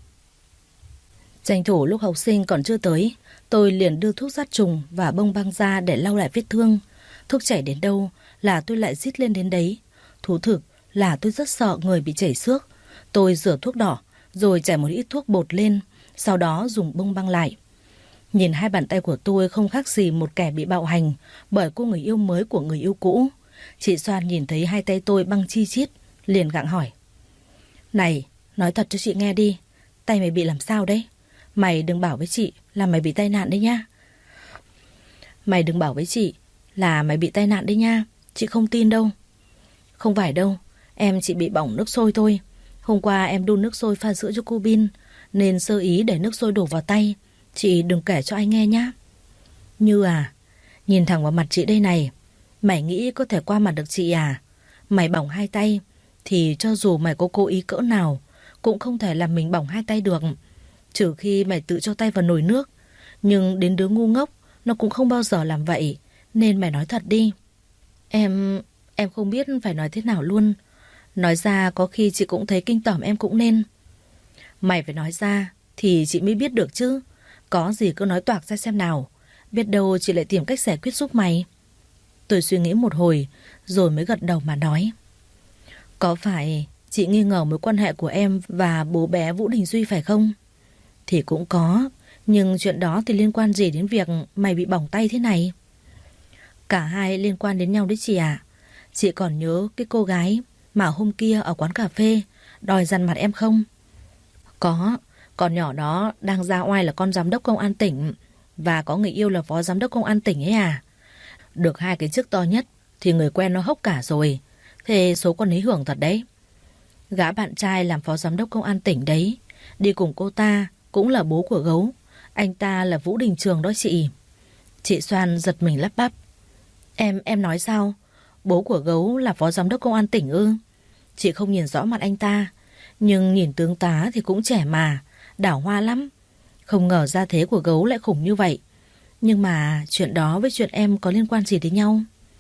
Tranh thủ lúc học sinh còn chưa tới, tôi liền đưa thuốc sát trùng và bông băng ra để lau lại vết thương. Thuốc chảy đến đâu là tôi lại rít lên đến đấy. Thú thực là tôi rất sợ người bị chảy xước. Tôi rửa thuốc đỏ rồi chảy một ít thuốc bột lên, sau đó dùng bông băng lại. Nhìn hai bàn tay của tôi không khác gì một kẻ bị bạo hành bởi cô người yêu mới của người yêu cũ. Chị Soan nhìn thấy hai tay tôi băng chi chít, liền gặng hỏi: Này, nói thật cho chị nghe đi, tay mày bị làm sao đấy? Mày đừng bảo với chị là mày bị tai nạn đấy nha. Mày đừng bảo với chị là mày bị tai nạn đấy nha, chị không tin đâu. Không phải đâu, em chỉ bị bỏng nước sôi thôi. Hôm qua em đun nước sôi pha sữa cho cô Bin, nên sơ ý để nước sôi đổ vào tay, Chị đừng kể cho anh nghe nhá. Như à, nhìn thẳng vào mặt chị đây này. Mày nghĩ có thể qua mặt được chị à? Mày bỏng hai tay thì cho dù mày có cố ý cỡ nào cũng không thể làm mình bỏng hai tay được. Trừ khi mày tự cho tay vào nồi nước. Nhưng đến đứa ngu ngốc nó cũng không bao giờ làm vậy. Nên mày nói thật đi. Em không biết phải nói thế nào luôn. Nói ra có khi chị cũng thấy kinh tởm em cũng nên. Mày phải nói ra thì chị mới biết được chứ. Có gì cứ nói toạc ra xem nào. Biết đâu chị lại tìm cách giải quyết giúp mày. Tôi suy nghĩ một hồi rồi mới gật đầu mà nói. Có phải chị nghi ngờ mối quan hệ của em và bố bé Vũ Đình Duy phải không? Thì cũng có. Nhưng chuyện đó thì liên quan gì đến việc mày bị bỏng tay thế này? Cả hai liên quan đến nhau đấy chị ạ. Chị còn nhớ cái cô gái mà hôm kia ở quán cà phê đòi dằn mặt em không? Có. Con nhỏ đó đang ra oai là con giám đốc công an tỉnh và có người yêu là phó giám đốc công an tỉnh ấy à. Được 2 cái chức to nhất thì người quen nó hốc cả rồi. Thế số con ấy hưởng thật đấy. Gã bạn trai làm phó giám đốc công an tỉnh đấy, đi cùng cô ta cũng là bố của Gấu. Anh ta là Vũ Đình Trường đó chị. Chị Soan giật mình lắp bắp. Em nói sao? Bố của Gấu là phó giám đốc công an tỉnh ư? Chị không nhìn rõ mặt anh ta, nhưng nhìn tướng tá thì cũng trẻ mà, đảo hoa lắm. Không ngờ gia thế của Gấu lại khủng như vậy. Nhưng mà chuyện đó với chuyện em có liên quan gì đến nhau?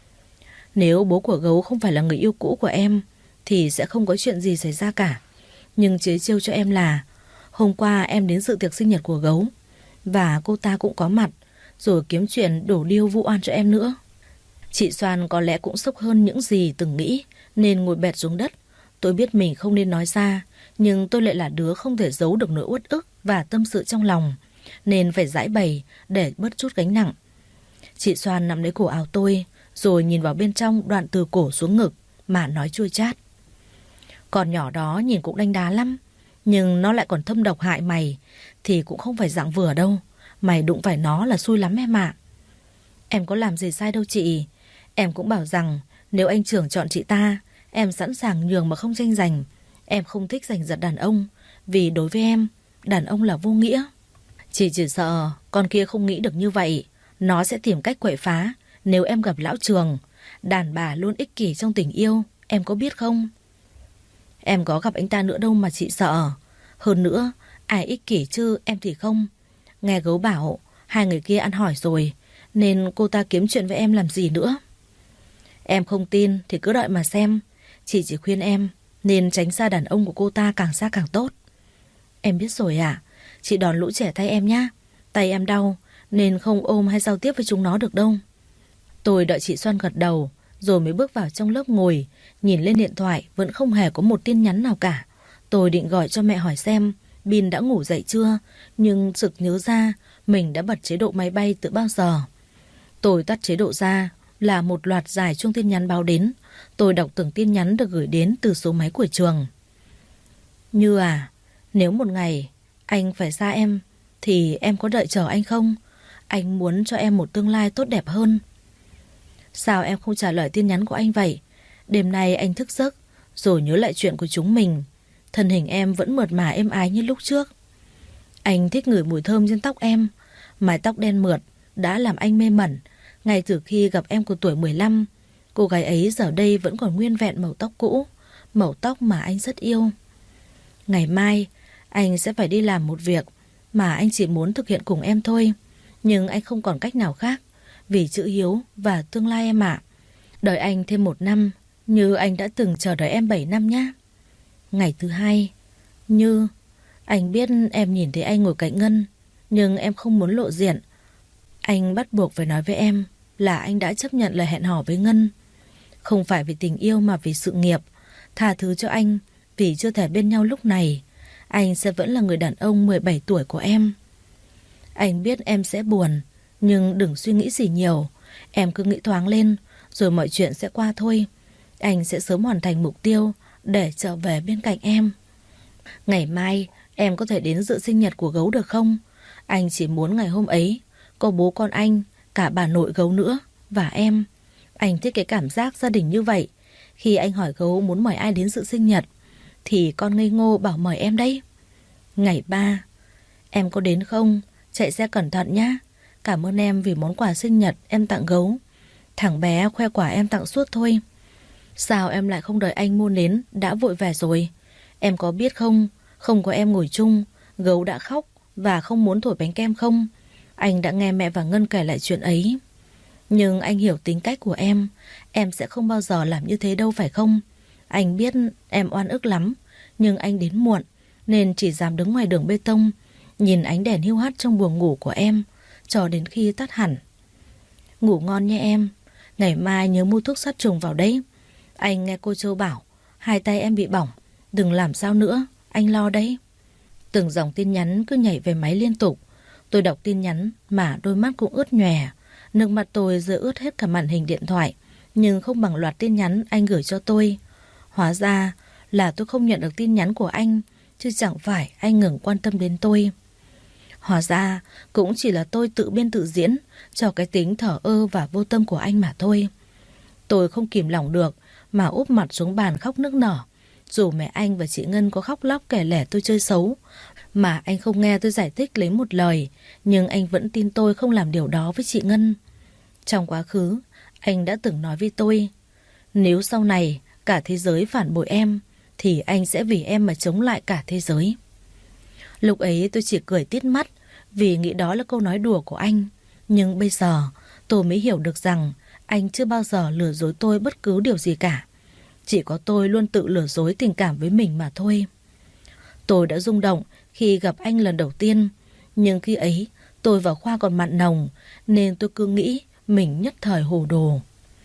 Nếu bố của Gấu không phải là người yêu cũ của em thì sẽ không có chuyện gì xảy ra cả. Nhưng chế trêu cho em là hôm qua em đến dự tiệc sinh nhật của Gấu và cô ta cũng có mặt, rồi kiếm chuyện đổ điêu vu oan cho em nữa. Chị Soan có lẽ cũng sốc hơn những gì từng nghĩ nên ngồi bệt xuống đất. Tôi biết mình không nên nói ra, nhưng tôi lại là đứa không thể giấu được nỗi uất ức và tâm sự trong lòng, nên phải giải bày để bớt chút gánh nặng. Chị Soan nắm lấy cổ áo tôi, rồi nhìn vào bên trong đoạn từ cổ xuống ngực mà nói chua chát. Con nhỏ đó nhìn cũng đanh đá lắm, nhưng nó lại còn thâm độc hại mày thì cũng không phải dạng vừa đâu. Mày đụng phải nó là xui lắm em ạ. Em có làm gì sai đâu chị. Em cũng bảo rằng nếu anh trưởng chọn chị ta, em sẵn sàng nhường mà không tranh giành. Em không thích giành giật đàn ông, vì đối với em, đàn ông là vô nghĩa. Chị chỉ sợ con kia không nghĩ được như vậy. Nó sẽ tìm cách quậy phá nếu em gặp lão Trường. Đàn bà luôn ích kỷ trong tình yêu, em có biết không? Em có gặp anh ta nữa đâu mà chị sợ. Hơn nữa, ai ích kỷ chứ em thì không. Nghe Gấu bảo hai người kia ăn hỏi rồi, nên cô ta kiếm chuyện với em làm gì nữa. Em không tin thì cứ đợi mà xem. Chị chỉ khuyên em nên tránh xa đàn ông của cô ta càng xa càng tốt. Em biết rồi ạ. Chị đòn lũ trẻ tay em nhá. Tay em đau nên không ôm hay giao tiếp với chúng nó được đâu. Tôi đợi chị Soan gật đầu rồi mới bước vào trong lớp ngồi. Nhìn lên điện thoại vẫn không hề có một tin nhắn nào cả. Tôi định gọi cho mẹ hỏi xem Bin đã ngủ dậy chưa, nhưng sực nhớ ra mình đã bật chế độ máy bay từ bao giờ. Tôi tắt chế độ ra là một loạt dài chuông tin nhắn báo đến. Tôi đọc từng tin nhắn được gửi đến từ số máy của trường. Như à, nếu một ngày anh phải xa em thì em có đợi chờ anh không? Anh muốn cho em một tương lai tốt đẹp hơn. Sao em không trả lời tin nhắn của anh vậy? Đêm nay anh thức giấc rồi nhớ lại chuyện của chúng mình. Thân hình em vẫn mượt mà êm ái như lúc trước. Anh thích ngửi mùi thơm trên tóc em. Mái tóc đen mượt đã làm anh mê mẩn. Ngay từ khi gặp em của tuổi 15, cô gái ấy giờ đây vẫn còn nguyên vẹn màu tóc cũ, màu tóc mà anh rất yêu. Ngày mai anh sẽ phải đi làm một việc mà anh chỉ muốn thực hiện cùng em thôi. Nhưng anh không còn cách nào khác vì chữ hiếu và tương lai em ạ. Đợi anh thêm 1 năm như anh đã từng chờ đợi em 7 năm nhé. Ngày thứ 2. Như, anh biết em nhìn thấy anh ngồi cạnh Ngân, nhưng em không muốn lộ diện. Anh bắt buộc phải nói với em là anh đã chấp nhận lời hẹn hò với Ngân. Không phải vì tình yêu mà vì sự nghiệp. Tha thứ cho anh vì chưa thể bên nhau lúc này. Anh sẽ vẫn là người đàn ông 17 tuổi của em. Anh biết em sẽ buồn, nhưng đừng suy nghĩ gì nhiều. Em cứ nghĩ thoáng lên, rồi mọi chuyện sẽ qua thôi. Anh sẽ sớm hoàn thành mục tiêu để trở về bên cạnh em. Ngày mai em có thể đến dự sinh nhật của Gấu được không? Anh chỉ muốn ngày hôm ấy có bố con anh, cả bà nội Gấu nữa và em. Anh thích cái cảm giác gia đình như vậy. Khi anh hỏi Gấu muốn mời ai đến dự sinh nhật thì con ngây ngô bảo mời em đấy. Ngày 3. Em có đến không? Chạy xe cẩn thận nhá. Cảm ơn em vì món quà sinh nhật em tặng gấu. Thằng bé khoe quả em tặng suốt thôi. Sao em lại không đợi anh mua nến đã vội về rồi? Em có biết không, không có em ngồi chung, gấu đã khóc và không muốn thổi bánh kem không? Anh đã nghe mẹ và Ngân kể lại chuyện ấy. Nhưng anh hiểu tính cách của em sẽ không bao giờ làm như thế đâu phải không? Anh biết em oan ức lắm, nhưng anh đến muộn nên chỉ dám đứng ngoài đường bê tông, nhìn ánh đèn hiu hắt trong buồng ngủ của em cho đến khi tắt hẳn. Ngủ ngon nha em, ngày mai nhớ mua thuốc sát trùng vào đấy. Anh nghe cô Châu bảo 2 tay em bị bỏng, đừng làm sao nữa, anh lo đấy. Từng dòng tin nhắn cứ nhảy về máy liên tục. Tôi đọc tin nhắn mà đôi mắt cũng ướt nhòe. Nước mắt tôi giờ ướt hết cả màn hình điện thoại, nhưng không bằng loạt tin nhắn anh gửi cho tôi. Hóa ra là tôi không nhận được tin nhắn của anh, chứ chẳng phải anh ngừng quan tâm đến tôi. Hóa ra cũng chỉ là tôi tự biên tự diễn cho cái tính thờ ơ và vô tâm của anh mà thôi. Tôi không kìm lòng được mà úp mặt xuống bàn khóc nức nở. Dù mẹ anh và chị Ngân có khóc lóc kể lể tôi chơi xấu, mà anh không nghe tôi giải thích lấy một lời, nhưng anh vẫn tin tôi không làm điều đó với chị Ngân. Trong quá khứ, anh đã từng nói với tôi, nếu sau này cả thế giới phản bội em, thì anh sẽ vì em mà chống lại cả thế giới. Lúc ấy tôi chỉ cười tít mắt vì nghĩ đó là câu nói đùa của anh. Nhưng bây giờ tôi mới hiểu được rằng anh chưa bao giờ lừa dối tôi bất cứ điều gì cả. Chỉ có tôi luôn tự lừa dối tình cảm với mình mà thôi. Tôi đã rung động khi gặp anh lần đầu tiên, nhưng khi ấy tôi và Khoa còn mặn nồng, nên tôi cứ nghĩ mình nhất thời hồ đồ.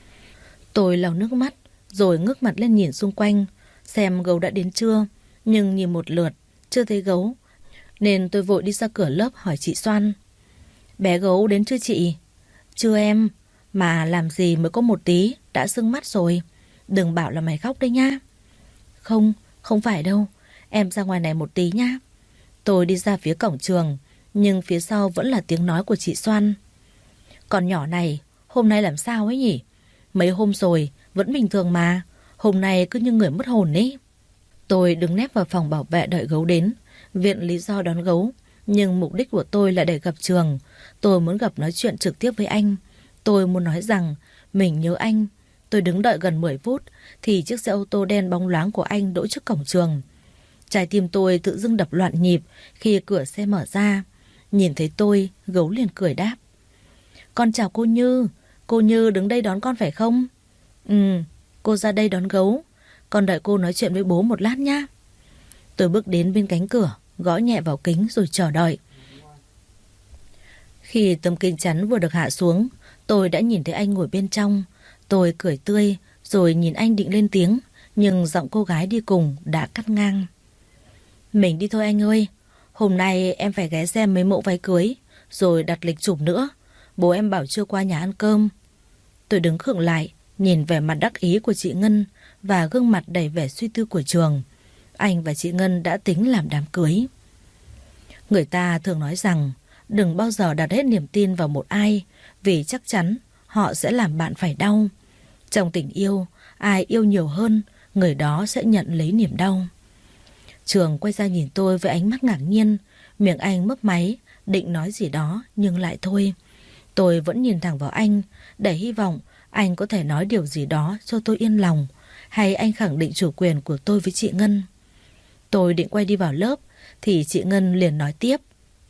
Tôi lau nước mắt rồi ngước mặt lên nhìn xung quanh xem gấu đã đến chưa, nhưng nhìn một lượt chưa thấy gấu, nên tôi vội đi ra cửa lớp hỏi chị Xoan. Bé gấu đến chưa chị? Chưa em, mà làm gì mới có một tí đã sưng mắt rồi. Đừng bảo là mày khóc đấy nhá. Không, không phải đâu, em ra ngoài này một tí nhá. Tôi đi ra phía cổng trường, nhưng phía sau vẫn là tiếng nói của chị Xoan. Con nhỏ này hôm nay làm sao ấy nhỉ? Mấy hôm rồi vẫn bình thường mà, hôm nay cứ như người mất hồn ấy. Tôi đứng nép vào phòng bảo vệ đợi gấu đến, viện lý do đón gấu. Nhưng mục đích của tôi là để gặp Trường. Tôi muốn gặp nói chuyện trực tiếp với anh. Tôi muốn nói rằng mình nhớ anh. Tôi đứng đợi gần 10 phút thì chiếc xe ô tô đen bóng loáng của anh đỗ trước cổng trường. Trái tim tôi tự dưng đập loạn nhịp khi cửa xe mở ra. Nhìn thấy tôi, gấu liền cười đáp. Con chào cô Như. Cô Như đứng đây đón con phải không? Ừ, cô ra đây đón gấu. Con đợi cô nói chuyện với bố một lát nhá. Tôi bước đến bên cánh cửa, gõ nhẹ vào kính rồi chờ đợi. Khi tấm kính chắn vừa được hạ xuống, tôi đã nhìn thấy anh ngồi bên trong. Tôi cười tươi rồi nhìn anh định lên tiếng, nhưng giọng cô gái đi cùng đã cắt ngang. Mình đi thôi anh ơi. Hôm nay em phải ghé xem mấy mẫu váy cưới, rồi đặt lịch chụp nữa. Bố em bảo chưa qua nhà ăn cơm. Tôi đứng khựng lại, nhìn vẻ mặt đắc ý của chị Ngân và gương mặt đầy vẻ suy tư của Trường. Anh và chị Ngân đã tính làm đám cưới. Người ta thường nói rằng đừng bao giờ đặt hết niềm tin vào một ai, vì chắc chắn họ sẽ làm bạn phải đau. Trong tình yêu, ai yêu nhiều hơn, người đó sẽ nhận lấy niềm đau. Trường quay ra nhìn tôi với ánh mắt ngạc nhiên, miệng anh mấp máy, định nói gì đó nhưng lại thôi. Tôi vẫn nhìn thẳng vào anh, để hy vọng anh có thể nói điều gì đó cho tôi yên lòng, hay anh khẳng định chủ quyền của tôi với chị Ngân. Tôi định quay đi vào lớp thì chị Ngân liền nói tiếp.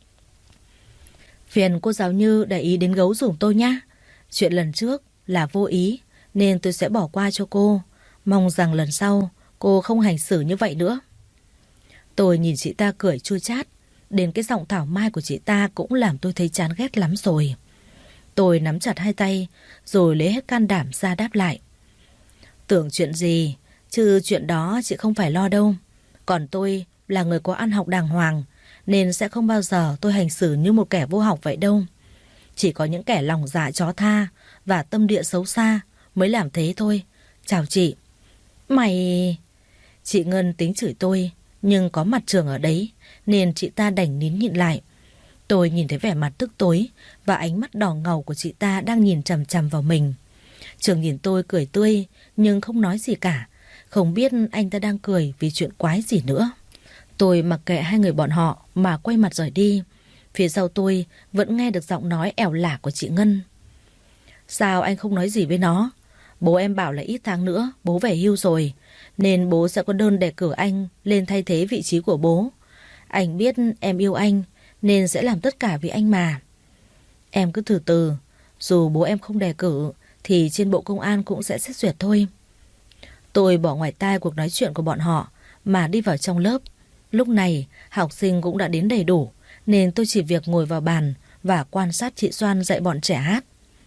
Phiền cô giáo Như để ý đến gấu giùm tôi nhá. Chuyện lần trước là vô ý nên tôi sẽ bỏ qua cho cô. Mong rằng lần sau cô không hành xử như vậy nữa. Tôi nhìn chị ta cười chua chát, đến cái giọng thảo mai của chị ta cũng làm tôi thấy chán ghét lắm rồi. Tôi nắm chặt hai tay rồi lấy hết can đảm ra đáp lại. Tưởng chuyện gì, chứ chuyện đó chị không phải lo đâu. Còn tôi là người có ăn học đàng hoàng, nên sẽ không bao giờ tôi hành xử như một kẻ vô học vậy đâu. Chỉ có những kẻ lòng dạ chó tha và tâm địa xấu xa mới làm thế thôi. Chào chị. Mày... Chị Ngân tính chửi tôi, nhưng có mặt Trường ở đấy nên chị ta đành nín nhịn lại. Tôi nhìn thấy vẻ mặt tức tối và ánh mắt đỏ ngầu của chị ta đang nhìn chằm chằm vào mình. Trường nhìn tôi cười tươi nhưng không nói gì cả. Không biết anh ta đang cười vì chuyện quái gì nữa. Tôi mặc kệ hai người bọn họ mà quay mặt rời đi. Phía sau tôi vẫn nghe được giọng nói ẻo lả của chị Ngân. Sao anh không nói gì với nó? Bố em bảo là ít tháng nữa bố về hưu rồi, nên bố sẽ có đơn đề cử anh lên thay thế vị trí của bố. Anh biết em yêu anh nên sẽ làm tất cả vì anh mà. Em cứ từ từ, dù bố em không đề cử thì trên Bộ Công an cũng sẽ xét duyệt thôi. Tôi bỏ ngoài tai cuộc nói chuyện của bọn họ mà đi vào trong lớp. Lúc này học sinh cũng đã đến đầy đủ, nên tôi chỉ việc ngồi vào bàn và quan sát chị Soan dạy bọn trẻ hát.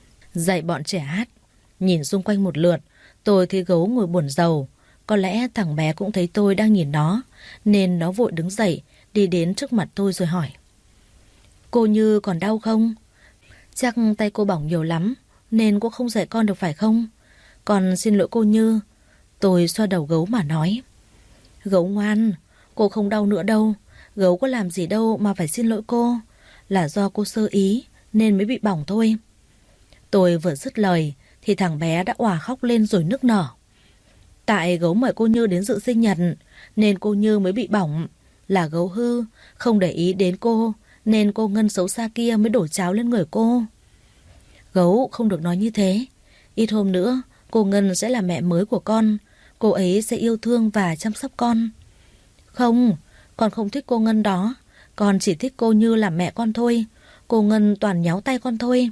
Nhìn xung quanh một lượt, tôi thấy Gấu ngồi buồn rầu. Có lẽ thằng bé cũng thấy tôi đang nhìn nó, nên nó vội đứng dậy, đi đến trước mặt tôi rồi hỏi. Cô Như còn đau không? Chắc tay cô bỏng nhiều lắm, nên cô không dạy con được phải không? Con xin lỗi cô Như. Tôi xoa đầu Gấu mà nói. Gấu ngoan, cô không đau nữa đâu. Gấu có làm gì đâu mà phải xin lỗi cô. Là do cô sơ ý nên mới bị bỏng thôi. Tôi vừa dứt lời thì thằng bé đã òa khóc lên rồi nức nở. Tại Gấu mời cô Như đến dự sinh nhật nên cô Như mới bị bỏng. Là Gấu hư, không để ý đến cô, nên cô Ngân xấu xa kia mới đổ cháo lên người cô. Gấu không được nói như thế. Ít hôm nữa cô Ngân sẽ là mẹ mới của con. Cô ấy sẽ yêu thương và chăm sóc con. Không, con không thích cô Ngân đó. Con chỉ thích cô Như làm mẹ con thôi. Cô Ngân toàn nhéo tay con thôi.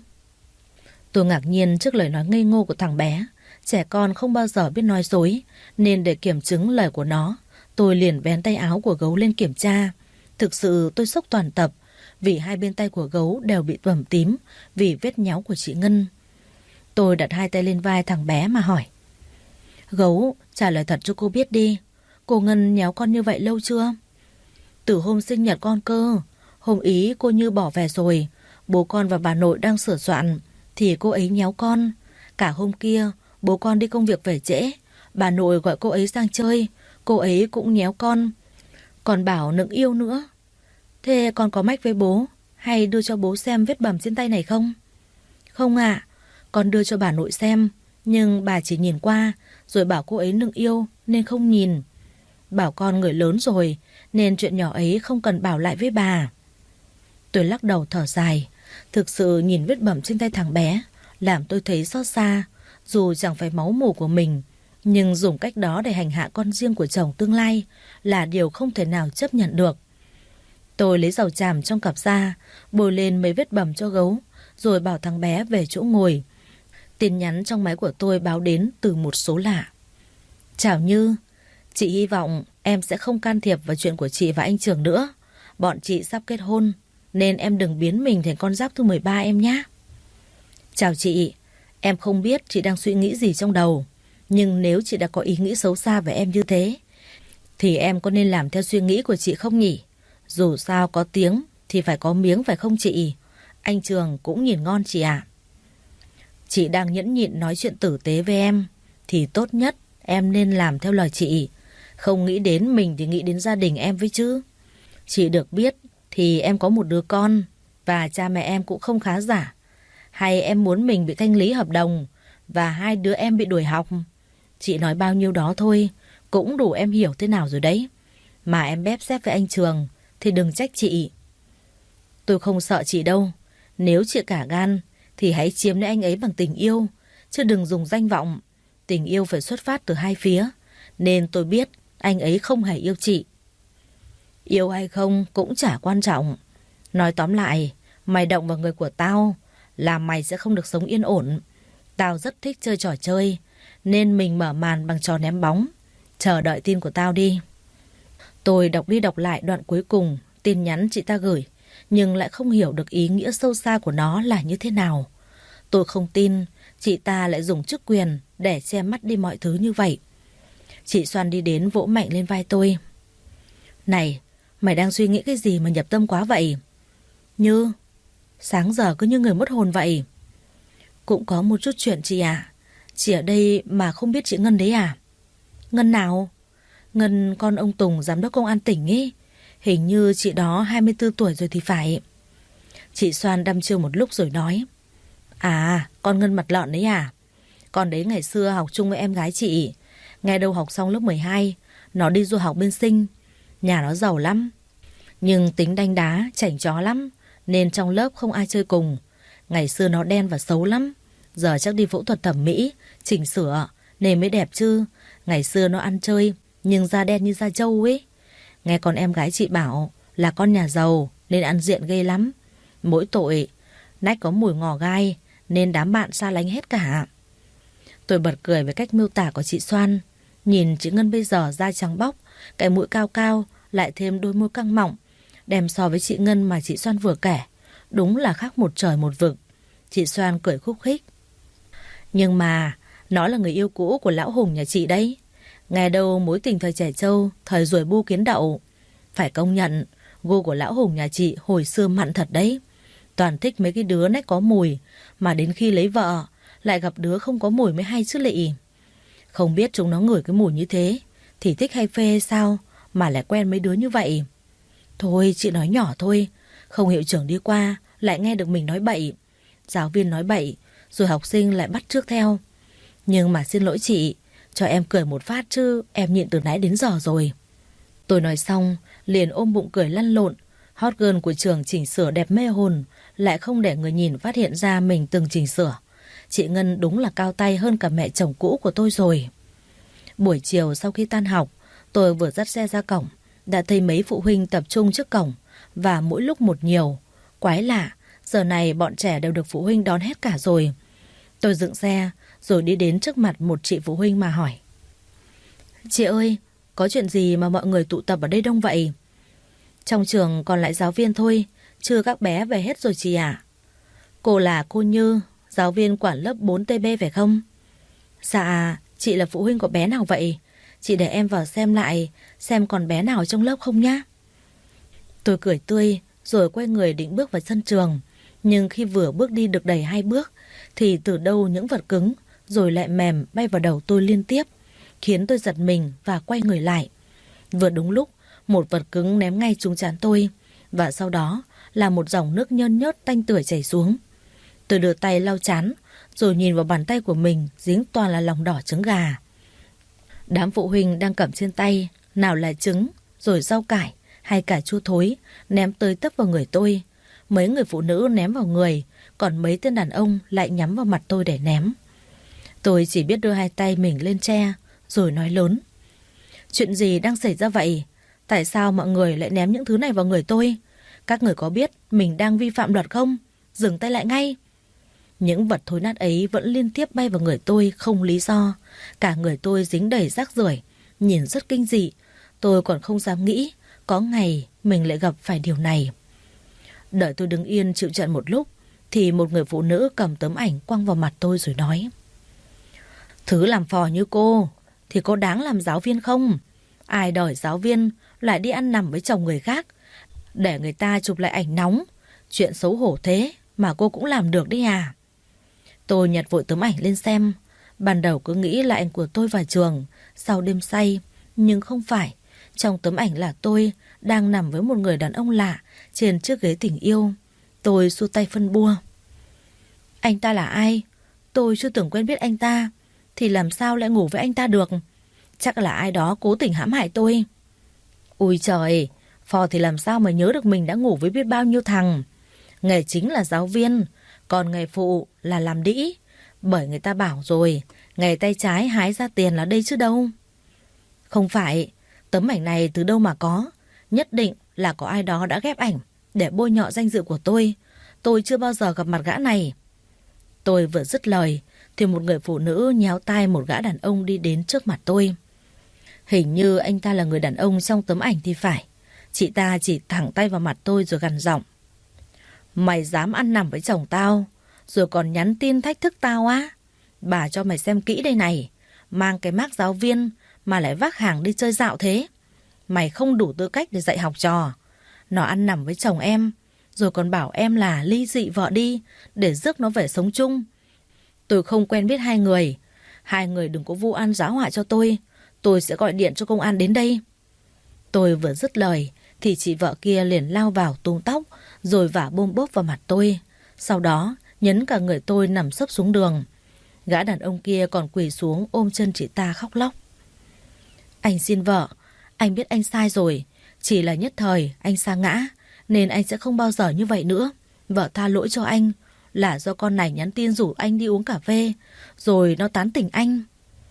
Tôi ngạc nhiên trước lời nói ngây ngô của thằng bé. Trẻ con không bao giờ biết nói dối, nên để kiểm chứng lời của nó, tôi liền vén tay áo của Gấu lên kiểm tra. Thực sự tôi sốc toàn tập, vì hai bên tay của Gấu đều bị bầm tím vì vết nhéo của chị Ngân. Tôi đặt hai tay lên vai thằng bé mà hỏi. Gấu, trả lời thật cho cô biết đi. Cô Ngân nhéo con như vậy lâu chưa? Từ hôm sinh nhật con cơ. Hôm ý cô Như bỏ về rồi, bố con và bà nội đang sửa soạn thì cô ấy nhéo con. Cả hôm kia bố con đi công việc về trễ, bà nội gọi cô ấy sang chơi, cô ấy cũng nhéo con, còn bảo nựng yêu nữa. Thế con có mách với bố hay đưa cho bố xem vết bầm trên tay này không? Không ạ, con đưa cho bà nội xem, nhưng bà chỉ nhìn qua rồi bảo cô ấy nựng yêu nên không nhìn. Bảo con người lớn rồi nên chuyện nhỏ ấy không cần bảo lại với bà. Tôi lắc đầu thở dài. Thực sự nhìn vết bầm trên tay thằng bé làm tôi thấy xót xa. Dù chẳng phải máu mủ của mình, nhưng dùng cách đó để hành hạ con riêng của chồng tương lai là điều không thể nào chấp nhận được. Tôi lấy dầu tràm trong cặp ra, bôi lên mấy vết bầm cho Gấu, rồi bảo thằng bé về chỗ ngồi. Tin nhắn trong máy của tôi báo đến từ một số lạ. Chào Như, chị hy vọng em sẽ không can thiệp vào chuyện của chị và anh Trường nữa. Bọn chị sắp kết hôn, nên em đừng biến mình thành con giáp thứ 13 em nhé. Chào chị, em không biết chị đang suy nghĩ gì trong đầu, nhưng nếu chị đã có ý nghĩ xấu xa về em như thế, thì em có nên làm theo suy nghĩ của chị không nhỉ? Dù sao có tiếng thì phải có miếng phải không chị? Anh Trường cũng nhìn ngon chị ạ. Chị đang nhẫn nhịn nói chuyện tử tế với em, thì tốt nhất em nên làm theo lời chị. Không nghĩ đến mình thì nghĩ đến gia đình em với chứ. Chị được biết thì em có một đứa con, và cha mẹ em cũng không khá giả. Hay em muốn mình bị thanh lý hợp đồng và hai đứa em bị đuổi học? Chị nói bao nhiêu đó thôi cũng đủ em hiểu thế nào rồi đấy. Mà em bép xép với anh Trường thì đừng trách chị. Tôi không sợ chị đâu. Nếu chị cả gan thì hãy chiếm lấy anh ấy bằng tình yêu, chứ đừng dùng danh vọng. Tình yêu phải xuất phát từ hai phía, nên tôi biết anh ấy không hề yêu chị. Yêu hay không cũng chả quan trọng. Nói tóm lại, mày động vào người của tao là mày sẽ không được sống yên ổn. Tao rất thích chơi trò chơi, nên mình mở màn bằng trò ném bóng. Chờ đợi tin của tao đi. Tôi đọc đi đọc lại đoạn cuối cùng tin nhắn chị ta gửi, nhưng lại không hiểu được ý nghĩa sâu xa của nó là như thế nào. Tôi không tin chị ta lại dùng chức quyền để che mắt đi mọi thứ như vậy. Chị Soan đi đến vỗ mạnh lên vai tôi. Này, mày đang suy nghĩ cái gì mà nhập tâm quá vậy? Như, sáng giờ cứ như người mất hồn vậy. Cũng có một chút chuyện chị à. Chị ở đây mà không biết chị Ngân đấy à? Ngân nào? Ngân con ông Tùng, giám đốc công an tỉnh ấy. Hình như chị đó 24 tuổi rồi thì phải. Chị Soan đăm chiêu một lúc rồi nói. À, con Ngân mặt lợn đấy à? Con đấy ngày xưa học chung với em gái chị. Nghe đâu học xong lớp 12, nó đi du học bên Sinh. Nhà nó giàu lắm, nhưng tính đanh đá, chảnh chó lắm, nên trong lớp không ai chơi cùng. Ngày xưa nó đen và xấu lắm, giờ chắc đi phẫu thuật thẩm mỹ, chỉnh sửa nên mới đẹp chứ. Ngày xưa nó ăn chơi nhưng da đen như da trâu ấy. Nghe con em gái chị bảo là con nhà giàu nên ăn diện ghê lắm. Mỗi tội nách có mùi ngò gai nên đám bạn xa lánh hết cả. Tôi bật cười với cách miêu tả của chị Xoan. Nhìn chị Ngân bây giờ da trắng bóc, cái mũi cao cao, lại thêm đôi môi căng mọng, đem so với chị Ngân mà chị Xoan vừa kể, đúng là khác một trời một vực. Chị Xoan cười khúc khích. Nhưng mà nó là người yêu cũ của lão Hùng nhà chị đấy. Nghe đâu mối tình thời trẻ trâu, thời ruồi bu kiến đậu. Phải công nhận, gu của lão Hùng nhà chị hồi xưa mặn thật đấy. Toàn thích mấy cái đứa nách có mùi, mà đến khi lấy vợ lại gặp đứa không có mùi mới hay chứ lị. Không biết chúng nó ngửi cái mùi như thế thì thích hay phê hay sao mà lại quen mấy đứa như vậy. Thôi chị nói nhỏ thôi, không hiệu trưởng đi qua lại nghe được mình nói bậy, giáo viên nói bậy, rồi học sinh lại bắt chước theo. Nhưng mà xin lỗi chị, cho em cười một phát chứ em nhịn từ nãy đến giờ rồi. Tôi nói xong liền ôm bụng cười lăn lộn. Hot girl của trường chỉnh sửa đẹp mê hồn, lại không để người nhìn phát hiện ra mình từng chỉnh sửa. Chị Ngân đúng là cao tay hơn cả mẹ chồng cũ của tôi rồi. Buổi chiều sau khi tan học, tôi vừa dắt xe ra cổng, đã thấy mấy phụ huynh tập trung trước cổng, và mỗi lúc một nhiều. Quái lạ, giờ này bọn trẻ đều được phụ huynh đón hết cả rồi. Tôi dựng xe rồi đi đến trước mặt một chị phụ huynh mà hỏi: Chị ơi, có chuyện gì mà mọi người tụ tập ở đây đông vậy? Trong trường còn lại giáo viên thôi, chưa các bé về hết rồi chị ạ. Cô là cô Như, giáo viên quản lớp 4TB phải không? Dạ, chị là phụ huynh của bé nào vậy? Chị để em vào xem lại, xem còn bé nào trong lớp không nhá. Tôi cười tươi rồi quay người định bước vào sân trường. Nhưng khi vừa bước đi được đầy 2 bước thì từ đâu những vật cứng rồi lại mềm bay vào đầu tôi liên tiếp, khiến tôi giật mình và quay người lại. Vừa đúng lúc một vật cứng ném ngay trúng trán tôi, và sau đó là một dòng nước nhơn nhớt tanh tưởi chảy xuống. Tôi đưa tay lau trán rồi nhìn vào bàn tay của mình dính toàn là lòng đỏ trứng gà. Đám phụ huynh đang cầm trên tay nào là trứng, rồi rau cải hay cà chua thối ném tới tấp vào người tôi. Mấy người phụ nữ ném vào người, còn mấy tên đàn ông lại nhắm vào mặt tôi để ném. Tôi chỉ biết đưa 2 tay mình lên che rồi nói lớn: Chuyện gì đang xảy ra vậy? Tại sao mọi người lại ném những thứ này vào người tôi? Các người có biết mình đang vi phạm luật không? Dừng tay lại ngay! Những vật thối nát ấy vẫn liên tiếp bay vào người tôi không lý do. Cả người tôi dính đầy rác rưởi, nhìn rất kinh dị. Tôi còn không dám nghĩ có ngày mình lại gặp phải điều này. Đợi tôi đứng yên chịu trận một lúc thì một người phụ nữ cầm tấm ảnh quăng vào mặt tôi rồi nói: Thứ làm phò như cô thì có đáng làm giáo viên không? Ai đòi giáo viên lại đi ăn nằm với chồng người khác để người ta chụp lại ảnh nóng? Chuyện xấu hổ thế mà cô cũng làm được đấy à? Tôi nhặt vội tấm ảnh lên xem. Ban đầu cứ nghĩ là ảnh của tôi vào trường sau đêm say, nhưng không phải. Trong tấm ảnh là tôi đang nằm với một người đàn ông lạ trên chiếc ghế tình yêu. Tôi xua tay phân bua: Anh ta là ai? Tôi chưa từng quen biết anh ta, thì làm sao lại ngủ với anh ta được? Chắc là ai đó cố tình hãm hại tôi. Ui trời, phò thì làm sao mà nhớ được mình đã ngủ với biết bao nhiêu thằng. Nghề chính là giáo viên, còn nghề phụ là làm đĩ. Bởi người ta bảo rồi, nghề tay trái hái ra tiền là đây chứ đâu. Không phải, tấm ảnh này từ đâu mà có? Nhất định là có ai đó đã ghép ảnh để bôi nhọ danh dự của tôi. Tôi chưa bao giờ gặp mặt gã này. Tôi vừa dứt lời thì một người phụ nữ nhéo tai một gã đàn ông đi đến trước mặt tôi. Hình như anh ta là người đàn ông trong tấm ảnh thì phải. Chị ta chỉ thẳng tay vào mặt tôi rồi gằn giọng: Mày dám ăn nằm với chồng tao, rồi còn nhắn tin thách thức tao á? Bà cho mày xem kỹ đây này, mang cái mác giáo viên mà lại vác hàng đi chơi dạo thế. Mày không đủ tư cách để dạy học trò. Nó ăn nằm với chồng em, rồi còn bảo em là ly dị vợ đi để rước nó về sống chung. Tôi không quen biết hai người. Hai người đừng có vu oan giá họa cho tôi. Tôi sẽ gọi điện cho công an đến đây. Tôi vừa dứt lời thì chị vợ kia liền lao vào túm tóc rồi vả bôm bốp vào mặt tôi. Sau đó nhấn cả người tôi nằm sấp xuống đường. Gã đàn ông kia còn quỳ xuống ôm chân chị ta khóc lóc: Anh xin vợ, anh biết anh sai rồi. Chỉ là nhất thời anh sa ngã nên anh sẽ không bao giờ như vậy nữa. Vợ tha lỗi cho anh là do con này nhắn tin rủ anh đi uống cà phê, rồi nó tán tỉnh anh.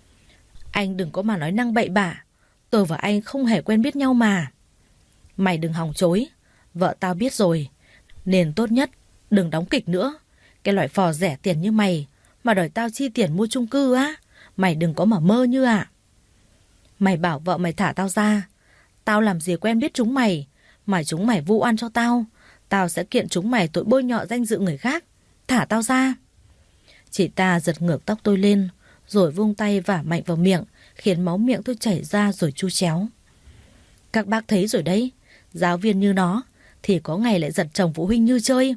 Anh đừng có mà nói năng bậy bạ, tôi và anh không hề quen biết nhau mà. Mày đừng hòng chối, vợ tao biết rồi, nên tốt nhất đừng đóng kịch nữa. Cái loại phò rẻ tiền như mày mà đòi tao chi tiền mua chung cư á, mày đừng có mà mơ như ạ. Mày bảo vợ mày thả tao ra, tao làm gì quen biết chúng mày, mà chúng mày vu oan cho tao, tao sẽ kiện chúng mày tội bôi nhọ danh dự người khác. Thả tao ra. Chị ta giật ngược tóc tôi lên, rồi vung tay vả mạnh vào miệng, khiến máu miệng tôi chảy ra rồi chu chéo. Các bác thấy rồi đấy, giáo viên như nó thì có ngày lại giật chồng phụ huynh như chơi.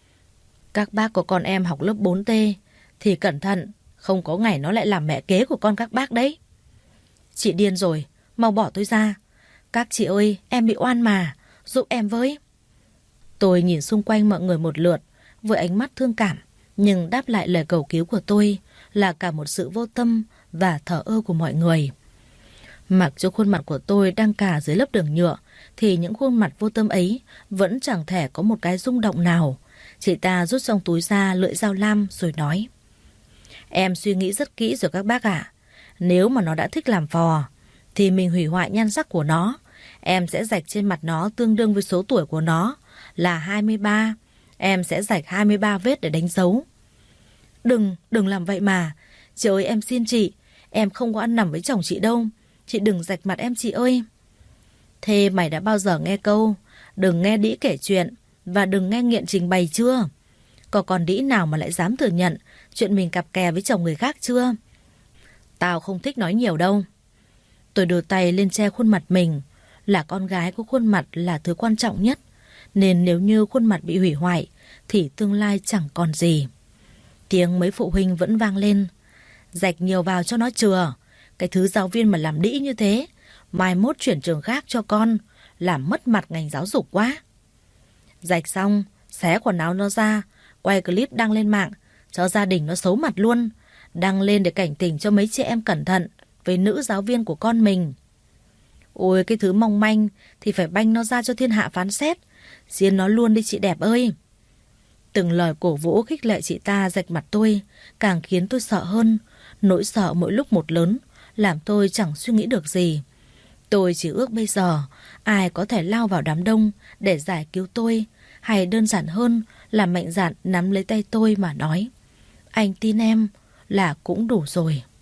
Các bác có con em học lớp 4T thì cẩn thận, không có ngày nó lại làm mẹ kế của con các bác đấy. Chị điên rồi, mau bỏ tôi ra. Các chị ơi, em bị oan mà, giúp em với. Tôi nhìn xung quanh mọi người một lượt với ánh mắt thương cảm, nhưng đáp lại lời cầu cứu của tôi là cả một sự vô tâm và thờ ơ của mọi người. Mặc cho khuôn mặt của tôi đang cà dưới lớp đường nhựa, thì những khuôn mặt vô tâm ấy vẫn chẳng thể có một cái rung động nào. Chị ta rút trong túi ra lưỡi dao lam rồi nói: Em suy nghĩ rất kỹ rồi các bác ạ. Nếu mà nó đã thích làm phò thì mình hủy hoại nhan sắc của nó. Em sẽ rạch trên mặt nó tương đương với số tuổi của nó là 23. Em sẽ rạch 23 vết để đánh dấu. Đừng làm vậy mà. Chị ơi, em xin chị, em không có ăn nằm với chồng chị đâu. Chị đừng rạch mặt em chị ơi. Thế mày đã bao giờ nghe câu đừng nghe đĩ kể chuyện và đừng nghe nghiện trình bày chưa? Có con đĩ nào mà lại dám thừa nhận chuyện mình cặp kè với chồng người khác chưa? Tao không thích nói nhiều đâu. Tôi đưa tay lên che khuôn mặt mình. Là con gái của khuôn mặt là thứ quan trọng nhất, nên nếu như khuôn mặt bị hủy hoại thì tương lai chẳng còn gì. Tiếng mấy phụ huynh vẫn vang lên: Rạch nhiều vào cho nó chừa. Cái thứ giáo viên mà làm đĩ như thế, mai mốt chuyển trường khác cho con, làm mất mặt ngành giáo dục quá. Rạch xong, xé quần áo nó ra, quay clip đăng lên mạng, cho gia đình nó xấu mặt luôn. Đăng lên để cảnh tỉnh cho mấy chị em cẩn thận với nữ giáo viên của con mình. Ôi, cái thứ mong manh thì phải banh nó ra cho thiên hạ phán xét. Xiên nó luôn đi chị đẹp ơi. Từng lời cổ vũ khích lệ chị ta rạch mặt tôi càng khiến tôi sợ hơn. Nỗi sợ mỗi lúc một lớn, làm tôi chẳng suy nghĩ được gì. Tôi chỉ ước bây giờ ai có thể lao vào đám đông để giải cứu tôi, hay đơn giản hơn là mạnh dạn nắm lấy tay tôi mà nói: Anh tin em là cũng đủ rồi.